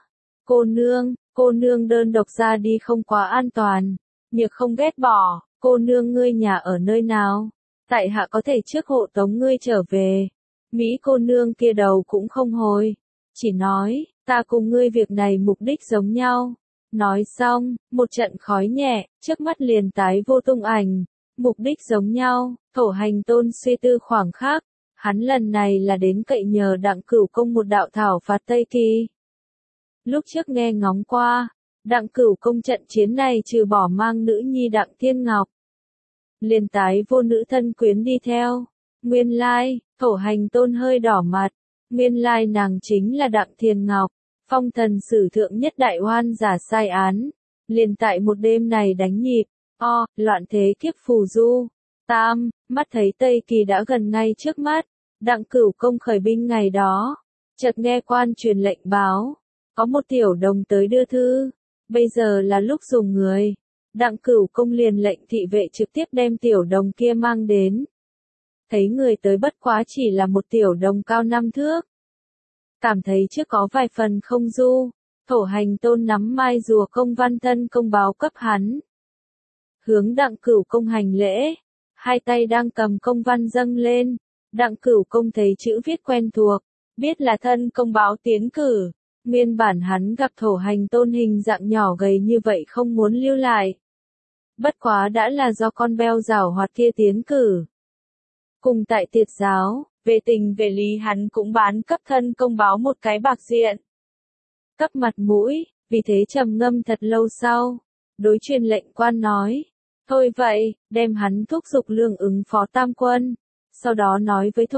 Speaker 1: Cô nương đơn độc ra đi không quá an toàn. Nhược không ghét bỏ, cô nương ngươi nhà ở nơi nào? Tại hạ có thể trước hộ tống ngươi trở về. Mỹ cô nương kia đầu cũng không hồi. Chỉ nói, ta cùng ngươi việc này mục đích giống nhau. Nói xong, một trận khói nhẹ, trước mắt liền tái vô tung ảnh. Mục đích giống nhau, Thổ Hành Tôn suy tư khoảng khắc. Hắn lần này là đến cậy nhờ Đặng Cửu Công một đạo thảo phạt Tây Kỳ. Lúc trước nghe ngóng qua, Đặng Cửu Công trận chiến này trừ bỏ mang nữ nhi Đặng Thiên Ngọc. Liền tái vô nữ thân quyến đi theo. Nguyên lai, Thổ Hành Tôn hơi đỏ mặt. Nguyên lai nàng chính là Đặng Thiên Ngọc, phong thần sử thượng nhất đại oan giả sai án. Liền tại một đêm này đánh nhịp, loạn thế kiếp phù du. Mắt thấy Tây Kỳ đã gần ngay trước mắt. Đặng Cửu Công khởi binh ngày đó, chợt nghe quan truyền lệnh báo, có một tiểu đồng tới đưa thư, bây giờ là lúc dùng người. Đặng Cửu Công liền lệnh thị vệ trực tiếp đem tiểu đồng kia mang đến. Thấy người tới bất quá chỉ là một tiểu đồng cao 5 thước. cảm thấy trước có vài phần không du, Thổ Hành Tôn nắm mai rùa công văn thân công báo cấp hắn. Hướng Đặng Cửu Công hành lễ, hai tay đang cầm công văn dâng lên, Đặng Cửu Công thấy chữ viết quen thuộc, biết là thân công báo tiến cử, nguyên bản hắn gặp Thổ Hành Tôn hình dạng nhỏ gầy như vậy không muốn lưu lại. Bất quá đã là do con beo giảo hoạt kia tiến cử. Cùng tại tiệt giáo, về tình về lý hắn cũng bán cấp thân công báo một cái bạc diện. Cấp mặt mũi, vì thế trầm ngâm thật lâu sau, đối truyền lệnh quan nói, thôi vậy, đem hắn thúc giục lương ứng phó tam quân, sau đó nói với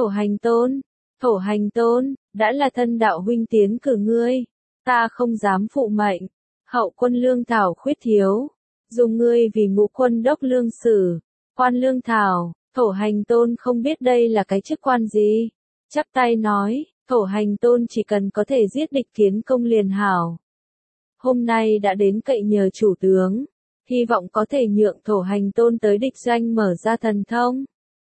Speaker 1: Thổ Hành Tôn, đã là thân đạo huynh tiến cử ngươi, ta không dám phụ mệnh, hậu quân lương thảo khuyết thiếu, dùng ngươi vì ngũ quân đốc lương sử, quan lương thảo. Thổ Hành Tôn không biết đây là cái chức quan gì, chắp tay nói, Thổ Hành Tôn chỉ cần có thể giết địch kiến công liền hảo. Hôm nay đã đến cậy nhờ chủ tướng, hy vọng có thể nhượng Thổ Hành Tôn tới địch doanh mở ra thần thông.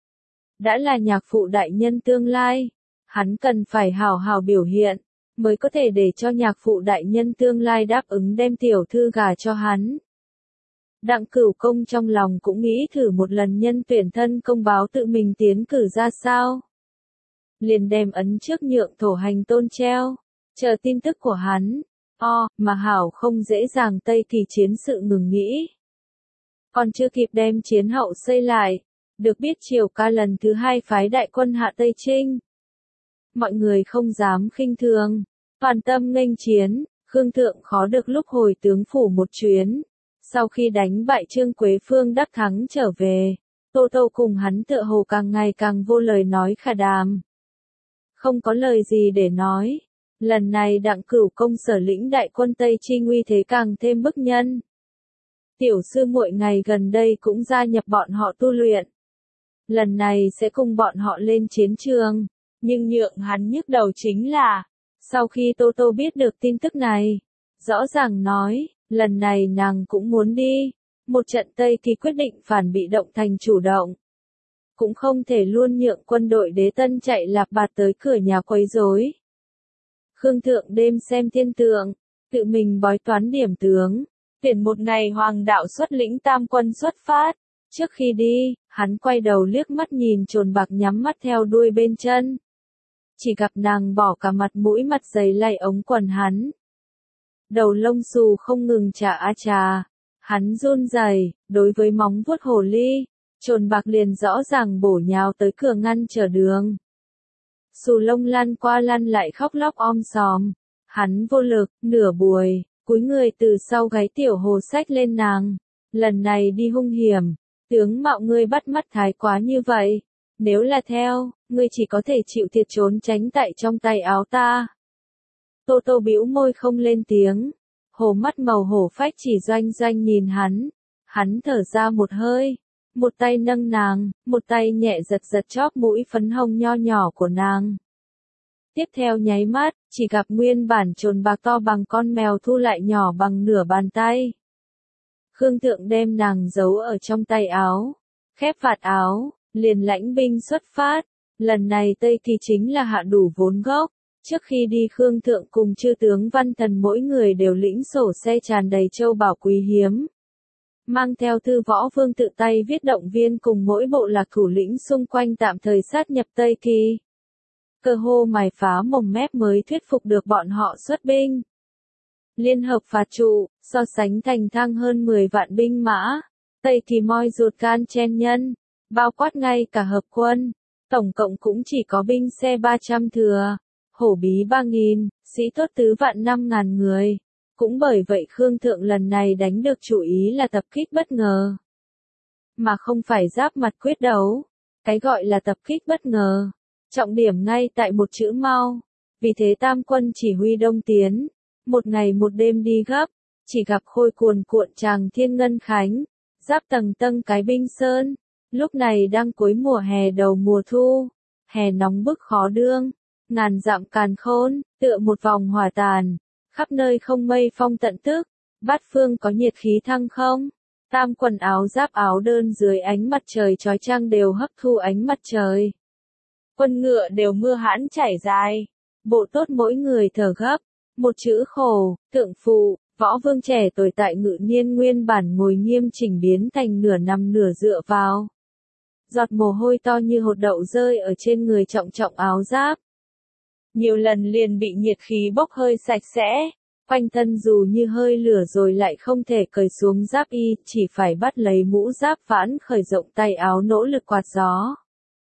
Speaker 1: Đã là nhạc phụ đại nhân tương lai, hắn cần phải hào hào biểu hiện, mới có thể để cho nhạc phụ đại nhân tương lai đáp ứng đem tiểu thư gả cho hắn. Đặng Cửu Công trong lòng cũng nghĩ thử một lần nhân tuyển thân công báo tự mình tiến cử ra sao. Liền đem ấn trước nhượng Thổ Hành Tôn treo, chờ tin tức của hắn. Mà hảo không dễ dàng Tây Kỳ chiến sự ngừng nghỉ. Còn chưa kịp đem chiến hậu xây lại, được biết Triều Ca lần thứ hai phái đại quân hạ Tây Trinh. Mọi người không dám khinh thường, toàn tâm nghênh chiến, Khương Thượng khó được lúc hồi tướng phủ một chuyến. Sau khi đánh bại Trương Quế Phương đắc thắng trở về, Tô Tô cùng hắn tựa hồ càng ngày càng vô lời nói khả đàm. Không có lời gì để nói, lần này Đặng Cửu Công sở lĩnh đại quân Tây Trinh uy thế càng thêm bức nhân. Tiểu sư muội ngày gần đây cũng gia nhập bọn họ tu luyện. Lần này sẽ cùng bọn họ lên chiến trường, nhưng nhượng hắn nhức đầu chính là, sau khi Tô Tô biết được tin tức này, rõ ràng nói, lần này nàng cũng muốn đi, một trận Tây Kỳ quyết định phản bị động thành chủ động. Cũng không thể luôn nhượng quân đội đế tân chạy lạp bạt tới cửa nhà quấy rối. Khương Thượng đêm xem thiên tượng, tự mình bói toán điểm tướng, tuyển một ngày hoàng đạo xuất lĩnh tam quân xuất phát. Trước khi đi, hắn quay đầu liếc mắt nhìn Trồn Bạc nhắm mắt theo đuôi bên chân. Chỉ gặp nàng bỏ cả mặt mũi mặt dày lay ống quần hắn. Đầu lông xù không ngừng chà á chà. Hắn run rẩy, đối với móng vuốt hồ ly, Trồn Bạc liền rõ ràng bổ nhào tới cửa ngăn trở đường. Xù lông lăn qua lăn lại khóc lóc om sòm. Hắn vô lực, nửa buổi, cúi người từ sau gáy tiểu hồ xách lên nàng. Lần này đi hung hiểm, tướng mạo ngươi bắt mắt thái quá như vậy. Nếu là theo, ngươi chỉ có thể chịu thiệt trốn tránh tại trong tay áo ta. Tô Tô bĩu môi không lên tiếng. Hồ mắt màu hổ phách chỉ doanh doanh nhìn hắn. Hắn thở ra một hơi. Một tay nâng nàng, một tay nhẹ giật giật chóp mũi phấn hồng nho nhỏ của nàng. Tiếp theo nháy mắt, chỉ gặp nguyên bản Trồn Bạc to bằng con mèo thu lại nhỏ bằng nửa bàn tay. Khương Thượng đem nàng giấu ở trong tay áo, khép vạt áo, liền lãnh binh xuất phát. Lần này Tây Kỳ chính là hạ đủ vốn gốc. Trước khi đi Khương Thượng cùng chư tướng Văn Thần mỗi người đều lĩnh sổ xe tràn đầy châu bảo quý hiếm. Mang theo thư võ vương tự tay viết động viên cùng mỗi bộ lạc thủ lĩnh xung quanh tạm thời sát nhập Tây Kỳ. Cơ hồ mài phá mồm mép mới thuyết phục được bọn họ xuất binh. Liên hợp phạt trụ, so sánh thành thang hơn 10 vạn binh mã. Tây Kỳ moi ruột can chen nhân, bao quát ngay cả hợp quân. Tổng cộng cũng chỉ có binh xe 300 thừa, hổ bí 3.000, sĩ tốt tứ vạn 5.000 người. Cũng bởi vậy Khương Thượng lần này đánh được chủ ý là tập kích bất ngờ. Mà không phải giáp mặt quyết đấu. Cái gọi là tập kích bất ngờ. Trọng điểm ngay tại một chữ mau. Vì thế tam quân chỉ huy đông tiến. Một ngày một đêm đi gấp. Chỉ gặp khôi cuồn cuộn tràng thiên ngân khánh. Giáp tầng tầng cái binh sơn. Lúc này đang cuối mùa hè đầu mùa thu. Hè nóng bức khó đương. Ngàn dặm càn khôn, tựa một vòng hỏa tàn. Khắp nơi không mây phong tận tức, bát phương có nhiệt khí thăng không? Tam quần áo giáp áo đơn dưới ánh mặt trời chói chang đều hấp thu ánh mặt trời. Quân ngựa đều mưa hãn chảy dài, bộ tốt mỗi người thở gấp, một chữ khổ, thượng phụ, võ vương trẻ tuổi tại Ngự Niên nguyên bản ngồi nghiêm chỉnh biến thành nửa nằm nửa dựa vào. Giọt mồ hôi to như hột đậu rơi ở trên người trọng trọng áo giáp. Nhiều lần liền bị nhiệt khí bốc hơi sạch sẽ, quanh thân dù như hơi lửa rồi lại không thể cởi xuống giáp y, chỉ phải bắt lấy mũ giáp vãn khởi rộng tay áo nỗ lực quạt gió.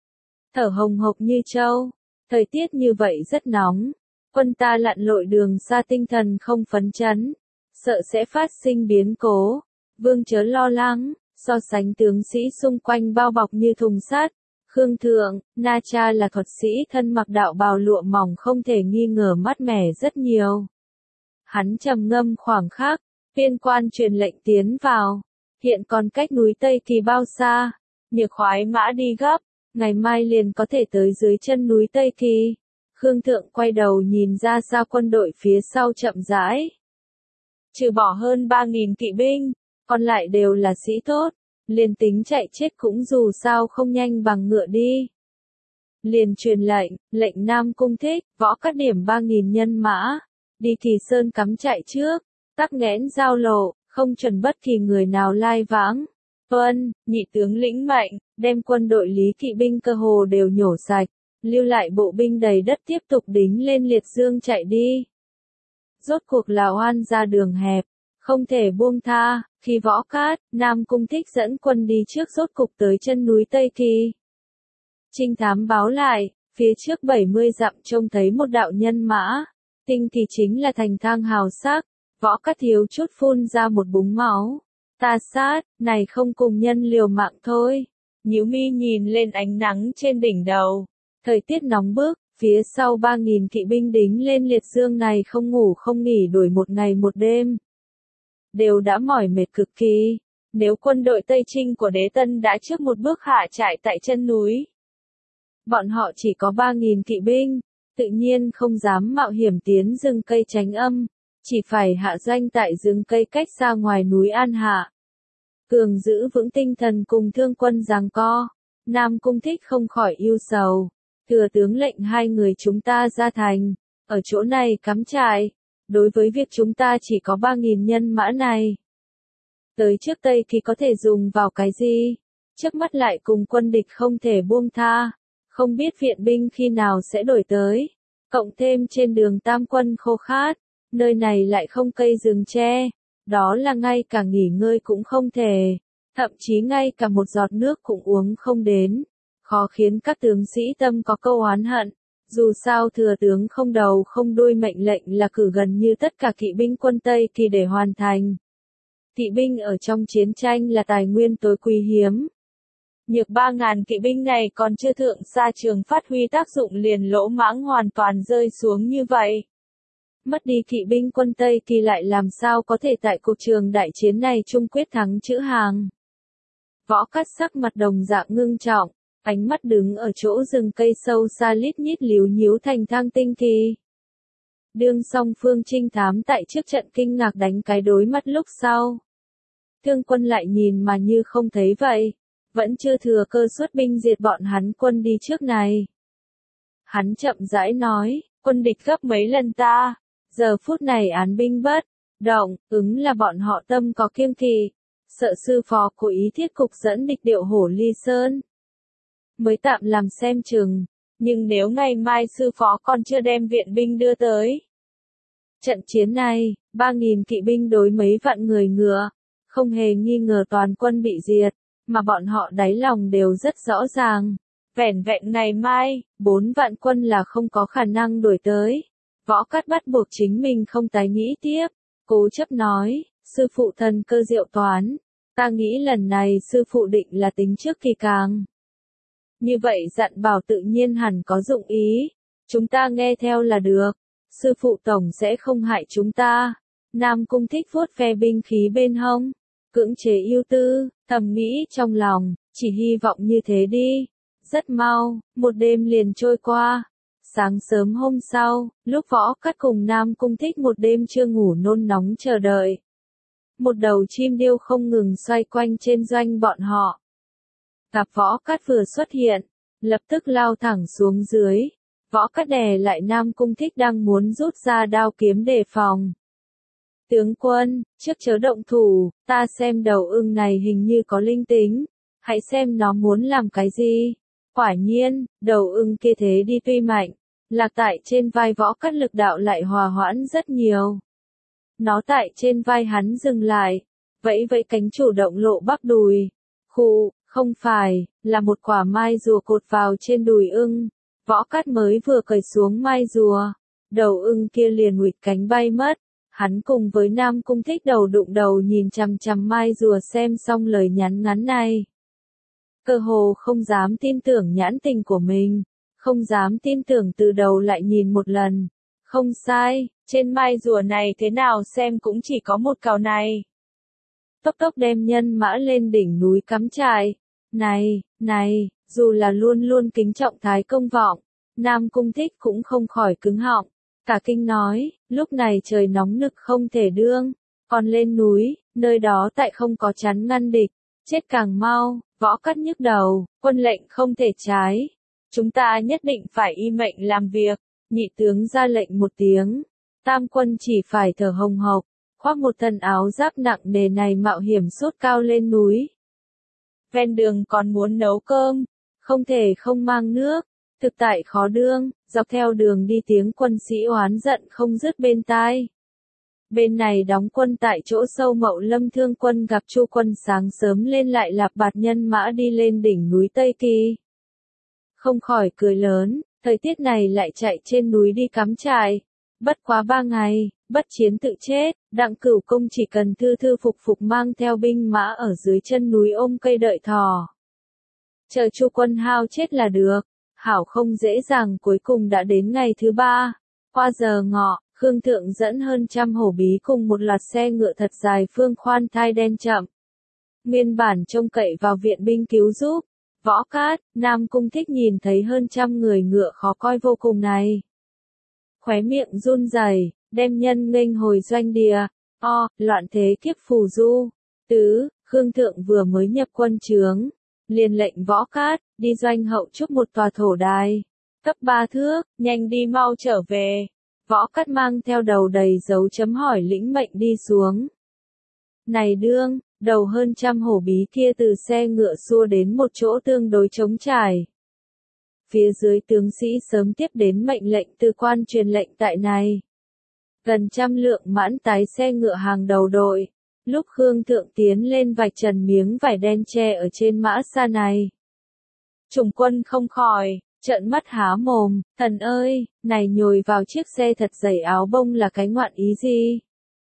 Speaker 1: Thở hồng hộc như trâu, thời tiết như vậy rất nóng, quân ta lặn lội đường xa tinh thần không phấn chấn, sợ sẽ phát sinh biến cố, vương chớ lo lắng, so sánh tướng sĩ xung quanh bao bọc như thùng sắt. Khương Thượng, Na Cha là thuật sĩ thân mặc đạo bào lụa mỏng không thể nghi ngờ mát mẻ rất nhiều. Hắn trầm ngâm khoảng khắc, viên quan truyền lệnh tiến vào. Hiện còn cách núi Tây Kỳ bao xa? Nhược khoái mã đi gấp, ngày mai liền có thể tới dưới chân núi Tây Kỳ. Khương Thượng quay đầu nhìn ra xa quân đội phía sau chậm rãi. Trừ bỏ hơn 3.000 kỵ binh, còn lại đều là sĩ tốt. Liền tính chạy chết cũng dù sao không nhanh bằng ngựa đi. Liền truyền lệnh Nam Cung Thích, võ các điểm 3.000 nhân mã, đi Kỳ Sơn cắm trại trước, tắc nghẽn giao lộ, không chuẩn bất kỳ người nào lai vãng. Vâng, nhị tướng lĩnh mệnh, đem quân đội Lý Kỵ binh cơ hồ đều nhổ sạch, lưu lại bộ binh đầy đất tiếp tục đính lên liệt dương chạy đi. Rốt cuộc là oan ra đường hẹp, không thể buông tha, khi Võ Cát, Nam Cung Thích dẫn quân đi trước rốt cục tới chân núi Tây Kỳ. Trinh thám báo lại, phía trước 70 dặm trông thấy một đạo nhân mã, tinh thì chính là thành thang hào sắc, Võ Cát thiếu chút phun ra một búng máu. Ta sát, này không cùng nhân liều mạng thôi. Nhíu mi nhìn lên ánh nắng trên đỉnh đầu, thời tiết nóng bức, phía sau 3.000 kỵ binh đính lên liệt dương này không ngủ không nghỉ đuổi một ngày một đêm. Đều đã mỏi mệt cực kỳ, nếu quân đội Tây Trinh của Đế Tân đã trước một bước hạ trại tại chân núi. Bọn họ chỉ có 3.000 kỵ binh, tự nhiên không dám mạo hiểm tiến rừng cây tránh âm, chỉ phải hạ doanh tại rừng cây cách xa ngoài núi An Hạ. Cường giữ vững tinh thần cùng thương quân giằng co, Nam Cung Thích không khỏi yêu sầu, thừa tướng lệnh hai người chúng ta ra thành, ở chỗ này cắm trại. Đối với việc chúng ta chỉ có 3.000 nhân mã này, tới trước Tây thì có thể dùng vào cái gì? Trước mắt lại cùng quân địch không thể buông tha, không biết viện binh khi nào sẽ đổi tới. Cộng thêm trên đường tam quân khô khát, nơi này lại không cây rừng tre, đó là ngay cả nghỉ ngơi cũng không thể, thậm chí ngay cả một giọt nước cũng uống không đến, khó khiến các tướng sĩ tâm có câu oán hận. Dù sao thừa tướng không đầu không đuôi mệnh lệnh là cử gần như tất cả kỵ binh quân Tây Kỳ để hoàn thành. Kỵ binh ở trong chiến tranh là tài nguyên tối quý hiếm. Nhược 3.000 kỵ binh này còn chưa thượng xa trường phát huy tác dụng liền lỗ mãng hoàn toàn rơi xuống như vậy. Mất đi kỵ binh quân Tây Kỳ lại làm sao có thể tại cuộc trường đại chiến này chung quyết thắng chữ hàng. Võ Cát sắc mặt đồng dạng ngưng trọng. Ánh mắt đứng ở chỗ rừng cây sâu xa lít nhít líu nhíu thành thang tinh kỳ. Đương song phương trinh thám tại trước trận kinh ngạc đánh cái đối mắt lúc sau. Thương quân lại nhìn mà như không thấy vậy, vẫn chưa thừa cơ xuất binh diệt bọn hắn quân đi trước này. Hắn chậm rãi nói, quân địch gấp mấy lần ta, giờ phút này án binh bất động, ứng là bọn họ tâm có kiêng kỵ, sợ sư phó cố ý thiết cục dẫn địch điệu hổ ly sơn. Mới tạm làm xem chừng, nhưng nếu ngày mai sư phó còn chưa đem viện binh đưa tới. Trận chiến này, 3.000 kỵ binh đối mấy vạn người ngựa, không hề nghi ngờ toàn quân bị diệt, mà bọn họ đáy lòng đều rất rõ ràng. Vẻn vẹn ngày mai, 4 vạn quân là không có khả năng đuổi tới. Võ Cát bắt buộc chính mình không tái nghĩ tiếp, cố chấp nói, sư phụ thần cơ diệu toán, ta nghĩ lần này sư phụ định là tính trước kỳ càng. Như vậy dặn bảo tự nhiên hẳn có dụng ý, chúng ta nghe theo là được, sư phụ tổng sẽ không hại chúng ta. Nam Cung Thích vuốt ve binh khí bên hông, cưỡng chế ưu tư, thầm nghĩ trong lòng, chỉ hy vọng như thế đi. Rất mau, một đêm liền trôi qua. Sáng sớm hôm sau, lúc Võ Cát cùng Nam Cung Thích một đêm chưa ngủ nôn nóng chờ đợi. Một đầu chim điêu không ngừng xoay quanh trên doanh bọn họ. Gặp Võ Cát vừa xuất hiện, lập tức lao thẳng xuống dưới, Võ Cát đè lại Nam Cung Thích đang muốn rút ra đao kiếm đề phòng. Tướng quân, trước chớ động thủ, ta xem đầu ưng này hình như có linh tính. Hãy xem nó muốn làm cái gì. Quả nhiên, đầu ưng kia thế đi tuy mạnh, lạc tại trên vai Võ Cát lực đạo lại hòa hoãn rất nhiều. Nó tại trên vai hắn dừng lại, vẫy vẫy cánh chủ động lộ bắp đùi. Khụ, không phải, là một quả mai rùa cột vào trên đùi ưng. Võ Cát mới vừa cởi xuống mai rùa, đầu ưng kia liền huỵch cánh bay mất. Hắn cùng với Nam Cung Thích đầu đụng đầu nhìn chằm chằm mai rùa xem xong lời nhắn ngắn này. Cơ hồ không dám tin tưởng nhãn tình của mình, không dám tin tưởng từ đầu lại nhìn một lần. Không sai, trên mai rùa này thế nào xem cũng chỉ có một cào này. Tốc tốc đem nhân mã lên đỉnh núi cắm trại. Này, dù là luôn luôn kính trọng Thái Công Vọng, Nam Cung Thích cũng không khỏi cứng họng. Cả kinh nói, lúc này trời nóng nực không thể đương, còn lên núi, nơi đó tại không có chắn ngăn địch, chết càng mau. Võ Cát nhức đầu, quân lệnh không thể trái. Chúng ta nhất định phải y mệnh làm việc. Nhị tướng ra lệnh một tiếng. Tam quân chỉ phải thở hồng hộc, khoác một thân áo giáp nặng nề này mạo hiểm sốt cao lên núi. Ven đường còn muốn nấu cơm, không thể không mang nước. Thực tại khó đương, dọc theo đường đi tiếng quân sĩ oán giận không dứt bên tai. Bên này đóng quân tại chỗ sâu Mậu Lâm Thương quân gặp Chu quân sáng sớm lên lại lạp bạt nhân mã đi lên đỉnh núi Tây Kỳ. Không khỏi cười lớn, thời tiết này lại chạy trên núi đi cắm trại. Bất quá 3 ngày, bất chiến tự chết, Đặng Cửu Công chỉ cần thư thư phục phục mang theo binh mã ở dưới chân núi ôm cây đợi thỏ. Chờ Chu quân hao chết là được. Hảo không dễ dàng cuối cùng đã đến ngày thứ 3. Qua giờ ngọ, Khương Thượng dẫn hơn trăm hổ bí cùng một loạt xe ngựa thật dài phương khoan thai đen chậm. Nguyên bản trông cậy vào viện binh cứu giúp. Võ Cát, Nam Cung Thích nhìn thấy hơn trăm người ngựa khó coi vô cùng này. Khóe miệng run rẩy, đem nhân nghênh hồi doanh địa. Loạn thế kiếp phù du. Khương Thượng vừa mới nhập quân trướng. Liền lệnh Võ Cát, đi doanh hậu chúc một tòa thổ đài. Cấp 3 thước, nhanh đi mau trở về. Võ Cát mang theo đầu đầy dấu chấm hỏi lĩnh mệnh đi xuống. Này đương, đầu hơn trăm hổ bí kia từ xe ngựa xua đến một chỗ tương đối trống trải. Phía dưới tướng sĩ sớm tiếp đến mệnh lệnh từ quan truyền lệnh tại này. Gần trăm lượng mãn tái xe ngựa hàng đầu đội. Lúc Khương Thượng tiến lên vạch trần miếng vải đen che ở trên mã xa này. Chủng quân không khỏi, trợn mắt há mồm, thần ơi, này nhồi vào chiếc xe thật dày áo bông là cái ngoạn ý gì?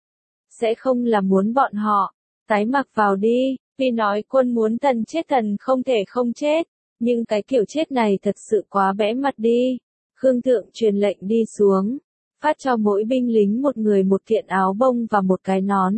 Speaker 1: Sẽ không là muốn bọn họ, tái mặc vào đi, vì nói quân muốn thần chết thần không thể không chết, nhưng cái kiểu chết này thật sự quá bẽ mặt đi. Khương Thượng truyền lệnh đi xuống, phát cho mỗi binh lính một người một kiện áo bông và một cái nón.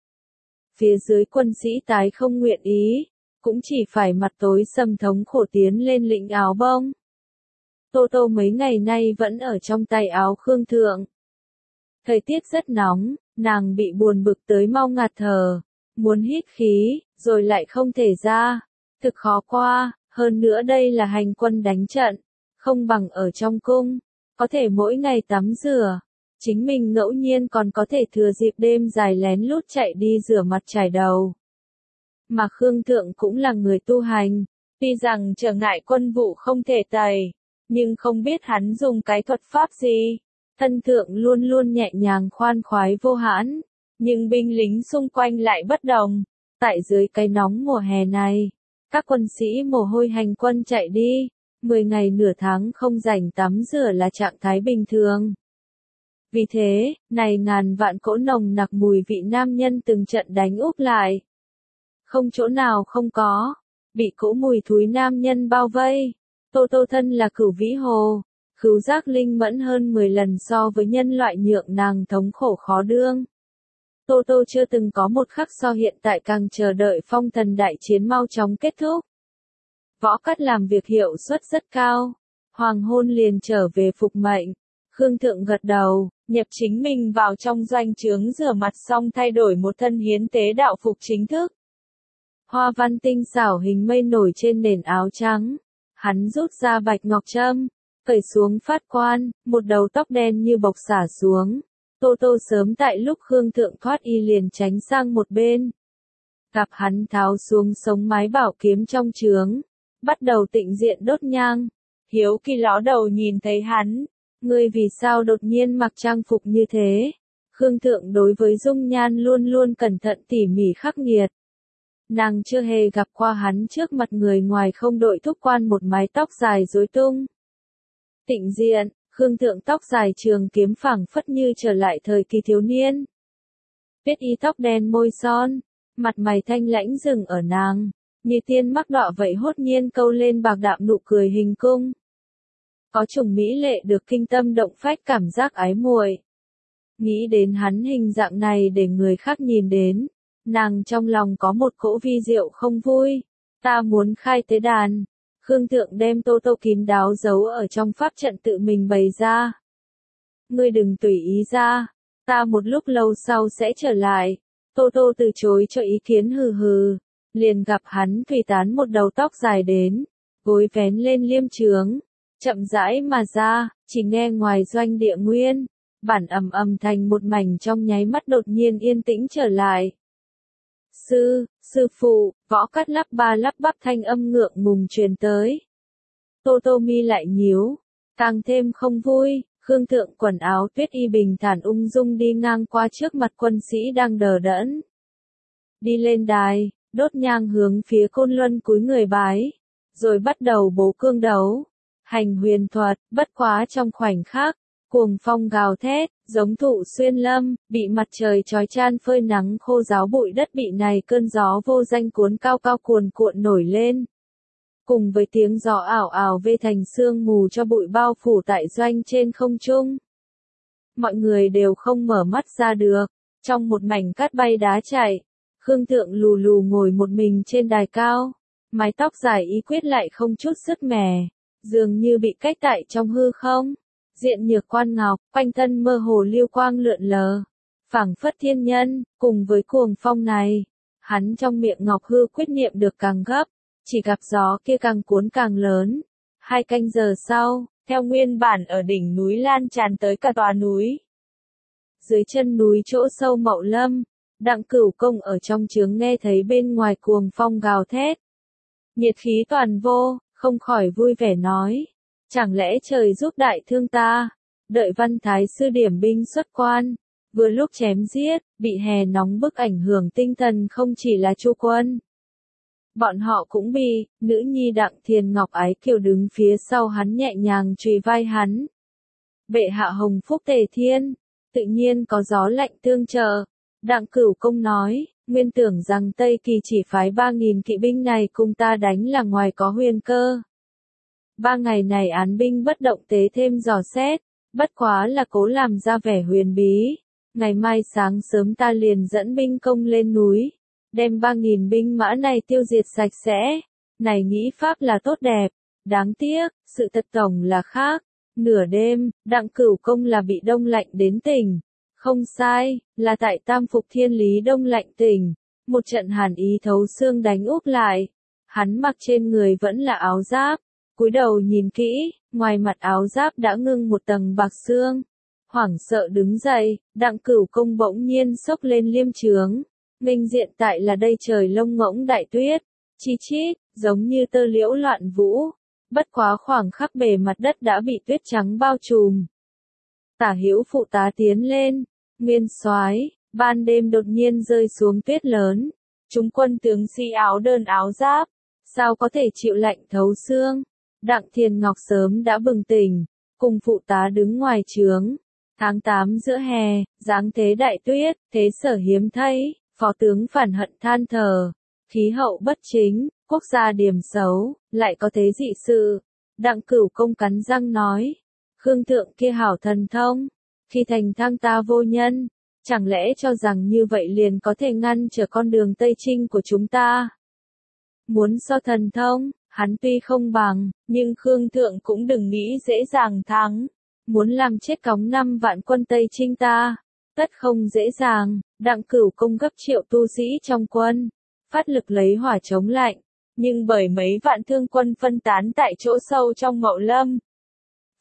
Speaker 1: Phía dưới quân sĩ tái không nguyện ý, cũng chỉ phải mặt tối sầm thống khổ tiến lên lĩnh áo bông. Tô Tô mấy ngày nay vẫn ở trong tay áo Khương Thượng. Thời tiết rất nóng, nàng bị buồn bực tới mau ngạt thở, muốn hít khí, rồi lại không thể ra, thực khó qua, hơn nữa đây là hành quân đánh trận, không bằng ở trong cung, có thể mỗi ngày tắm rửa. Chính mình ngẫu nhiên còn có thể thừa dịp đêm dài lén lút chạy đi rửa mặt chải đầu. Mà Khương Thượng cũng là người tu hành, tuy rằng trở ngại quân vụ không thể tày, nhưng không biết hắn dùng cái thuật pháp gì. Thân Thượng luôn luôn nhẹ nhàng khoan khoái vô hãn, nhưng binh lính xung quanh lại bất đồng. Tại dưới cái nóng mùa hè này, các quân sĩ mồ hôi hành quân chạy đi, 10 ngày nửa tháng không rảnh tắm rửa là trạng thái bình thường. Vì thế, này ngàn vạn cỗ nồng nặc mùi vị nam nhân từng trận đánh úp lại. Không chỗ nào không có, bị cỗ mùi thúi nam nhân bao vây. Tô Tô thân là cửu vĩ hồ, khứu giác linh mẫn hơn 10 lần so với nhân loại nhượng nàng thống khổ khó đương. Tô Tô chưa từng có một khắc so hiện tại càng chờ đợi phong thần đại chiến mau chóng kết thúc. Võ Cát làm việc hiệu suất rất cao, hoàng hôn liền trở về phục mệnh. Khương Thượng gật đầu, nhập chính mình vào trong doanh trướng rửa mặt xong thay đổi một thân hiến tế đạo phục chính thức. Hoa văn tinh xảo hình mây nổi trên nền áo trắng. Hắn rút ra bạch ngọc trâm, cởi xuống phát quan, một đầu tóc đen như bộc xả xuống. Tô Tô sớm tại lúc Khương Thượng thoát y liền tránh sang một bên. Gặp hắn tháo xuống sống mái bảo kiếm trong trướng, bắt đầu tịnh diện đốt nhang. Hiếu Kỳ ló đầu nhìn thấy hắn, ngươi vì sao đột nhiên mặc trang phục như thế? Khương Thượng đối với dung nhan luôn luôn cẩn thận tỉ mỉ khắc nghiệt. Nàng chưa hề gặp qua hắn trước mặt người ngoài không đội thúc quan một mái tóc dài rối tung. Tịnh diện, Khương Thượng tóc dài trường kiếm phảng phất như trở lại thời kỳ thiếu niên. Tuyết y tóc đen môi son, mặt mày thanh lãnh dừng ở nàng, như tiên mắc đọa vậy hốt nhiên câu lên bạc đạm nụ cười hình cung. Có chủng mỹ lệ được kinh tâm động phách cảm giác ái muội. Nghĩ đến hắn hình dạng này để người khác nhìn đến, nàng trong lòng có một cỗ vi diệu không vui. Ta muốn khai tế đàn. Khương Thượng đem Tô Tô kín đáo giấu ở trong pháp trận tự mình bày ra. Ngươi đừng tùy ý ra, ta một lúc lâu sau sẽ trở lại. Tô Tô từ chối cho ý kiến hừ hừ, liền gặp hắn tùy tán một đầu tóc dài đến, gối vén lên liêm trướng, chậm rãi mà ra, chỉ nghe ngoài doanh địa nguyên, bản ầm ầm thành một mảnh trong nháy mắt đột nhiên yên tĩnh trở lại. Sư phụ, Võ Cát lắp ba lắp bắp thanh âm ngượng ngùng truyền tới. Tô Tô mi lại nhíu, càng thêm không vui. Khương Thượng quần áo tuyết y bình thản ung dung đi ngang qua trước mặt quân sĩ đang đờ đẫn. Đi lên đài, đốt nhang hướng phía Côn Luân cúi người bái, rồi bắt đầu bố cương đấu. Hành huyền thuật, bất quá trong khoảnh khắc, cuồng phong gào thét, giống thụ xuyên lâm, bị mặt trời chói chan phơi nắng khô ráo bụi đất bị này cơn gió vô danh cuốn cao cao cuồn cuộn nổi lên. Cùng với tiếng gió ảo ảo vê thành sương mù cho bụi bao phủ tại doanh trên không trung. Mọi người đều không mở mắt ra được, trong một mảnh cát bay đá chạy, Khương Thượng lù lù ngồi một mình trên đài cao, mái tóc dài ý quyết lại không chút sức mẻ, dường như bị cách tại trong hư không. Diện nhược quan ngọc, quanh thân mơ hồ lưu quang lượn lờ, phảng phất thiên nhân, cùng với cuồng phong này, hắn trong miệng ngọc hư quyết niệm được càng gấp, chỉ gặp gió kia càng cuốn càng lớn. 2 canh giờ sau, theo nguyên bản ở đỉnh núi lan tràn tới cả tòa núi. Dưới chân núi chỗ sâu Mậu Lâm, Đặng Cửu Công ở trong trướng nghe thấy bên ngoài cuồng phong gào thét. Nhiệt khí toàn vô, không khỏi vui vẻ nói. Chẳng lẽ trời giúp đại thương ta, đợi Văn Thái sư điểm binh xuất quan, vừa lúc chém giết, bị hè nóng bức ảnh hưởng tinh thần không chỉ là Chu quân. Bọn họ cũng bị, nữ nhi Đặng Thiền Ngọc Ái Kiều đứng phía sau hắn nhẹ nhàng chùy vai hắn. Bệ hạ hồng phúc tề thiên, tự nhiên có gió lạnh tương trợ. Đặng Cửu Công nói, nguyên tưởng rằng Tây Kỳ chỉ phái 3.000 kỵ binh này cùng ta đánh là ngoài có huyền cơ. 3 ngày này án binh bất động tế thêm dò xét, bất quá là cố làm ra vẻ huyền bí. Ngày mai sáng sớm ta liền dẫn binh công lên núi, đem 3.000 binh mã này tiêu diệt sạch sẽ. Này nghĩ pháp là tốt đẹp, đáng tiếc, sự thật tổng là khác. Nửa đêm, Đặng Cửu Công là bị đông lạnh đến tỉnh. Không sai, là tại Tam Phục Thiên Lý đông lạnh tỉnh. Một trận hàn ý thấu xương đánh úp lại. Hắn mặc trên người vẫn là áo giáp. Cúi đầu nhìn kỹ, ngoài mặt áo giáp đã ngưng một tầng bạc xương. Hoảng sợ đứng dậy, Đặng Cửu Công bỗng nhiên xốc lên liêm trướng. Minh diện tại là đây trời lông ngỗng đại tuyết, chi chít, giống như tơ liễu loạn vũ. Bất quá khoảng khắc bề mặt đất đã bị tuyết trắng bao trùm. Tả hữu phụ tá tiến lên, nguyên soái, ban đêm đột nhiên rơi xuống tuyết lớn. Chúng quân tướng sĩ áo đơn áo giáp, sao có thể chịu lạnh thấu xương. Đặng Thiền Ngọc sớm đã bừng tỉnh, cùng phụ tá đứng ngoài trướng. Tháng 8 giữa hè, giáng thế đại tuyết, thế sở hiếm thấy, phó tướng phản hận than thở. Khí hậu bất chính, quốc gia điểm xấu, lại có thế dị sự. Đặng Cửu Công cắn răng nói, Khương Thượng kia hảo thần thông, khi thành thang ta vô nhân, chẳng lẽ cho rằng như vậy liền có thể ngăn trở con đường Tây Trinh của chúng ta? Muốn so thần thông, hắn tuy không bằng, nhưng Khương Thượng cũng đừng nghĩ dễ dàng thắng. Muốn làm chết cóng 5 vạn quân Tây Trinh ta, tất không dễ dàng. Đặng Cửu Công gấp triệu tu sĩ trong quân, phát lực lấy hỏa chống lạnh, nhưng bởi mấy vạn thương quân phân tán tại chỗ sâu trong Mậu Lâm.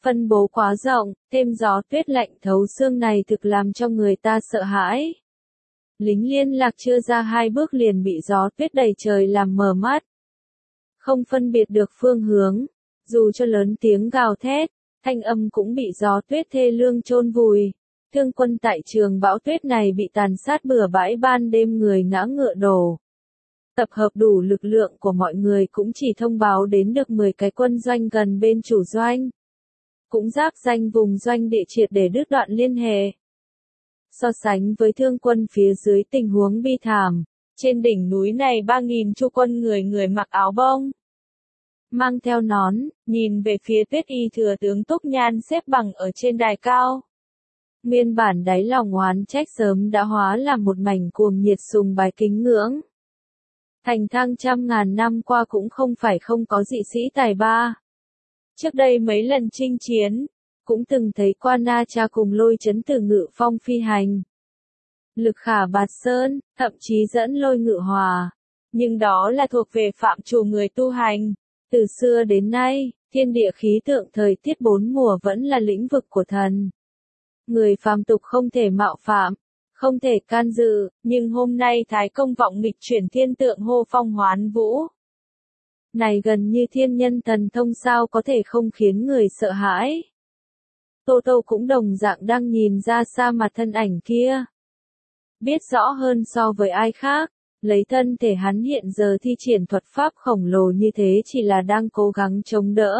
Speaker 1: Phân bố quá rộng, thêm gió tuyết lạnh thấu xương này thực làm cho người ta sợ hãi. Lính liên lạc chưa ra 2 bước liền bị gió tuyết đầy trời làm mờ mắt. Không phân biệt được phương hướng, dù cho lớn tiếng gào thét, thanh âm cũng bị gió tuyết thê lương chôn vùi. Thương quân tại trường bão tuyết này bị tàn sát bừa bãi, ban đêm người ngã ngựa đổ. Tập hợp đủ lực lượng của mọi người cũng chỉ thông báo đến được 10 cái quân doanh gần bên chủ doanh. Cũng giáp danh vùng doanh địa triệt để đứt đoạn liên hệ. So sánh với thương quân phía dưới tình huống bi thảm, trên đỉnh núi này 3.000 chu quân người người mặc áo bông, mang theo nón, nhìn về phía Tuyết Y thừa tướng Túc Nhan xếp bằng ở trên đài cao. Nguyên bản đáy lòng oán trách sớm đã hóa làm một mảnh cuồng nhiệt sùng bái kính ngưỡng. Thành Thang trăm ngàn năm qua cũng không phải không có dị sĩ tài ba. Trước đây mấy lần chinh chiến, cũng từng thấy qua Na Cha cùng Lôi Chấn từ Ngự Phong phi hành. Lực khả bạt sơn, thậm chí dẫn Lôi Ngự Hòa. Nhưng đó là thuộc về phạm trù người tu hành. Từ xưa đến nay, thiên địa khí tượng thời tiết 4 mùa vẫn là lĩnh vực của thần. Người phàm tục không thể mạo phạm, không thể can dự, nhưng hôm nay Thái Công vọng nghịch chuyển thiên tượng hô phong hoán vũ. Này gần như thiên nhân thần thông sao có thể không khiến người sợ hãi. Tô Tô cũng đồng dạng đang nhìn ra xa mặt thân ảnh kia. Biết rõ hơn so với ai khác, lấy thân thể hắn hiện giờ thi triển thuật pháp khổng lồ như thế chỉ là đang cố gắng chống đỡ.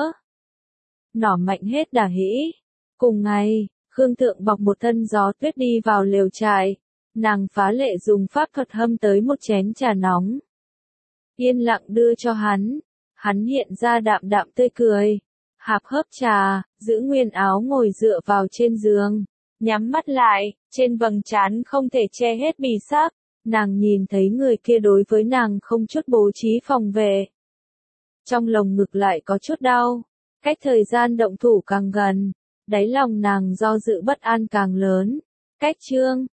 Speaker 1: Nỏ mạnh hết đà hĩ. Cùng ngày, Khương Thượng bọc một thân gió tuyết đi vào lều trại. Nàng phá lệ dùng pháp thuật hâm tới một chén trà nóng. Yên lặng đưa cho hắn. Hắn hiện ra đạm đạm tươi cười. Hạp hớp trà, giữ nguyên áo ngồi dựa vào trên giường. Nhắm mắt lại, trên vầng trán không thể che hết bì sắc. Nàng nhìn thấy người kia đối với nàng không chút bố trí phòng vệ. Trong lồng ngực lại có chút đau. Cách thời gian động thủ càng gần, đáy lòng nàng do dự bất an càng lớn. Cách chương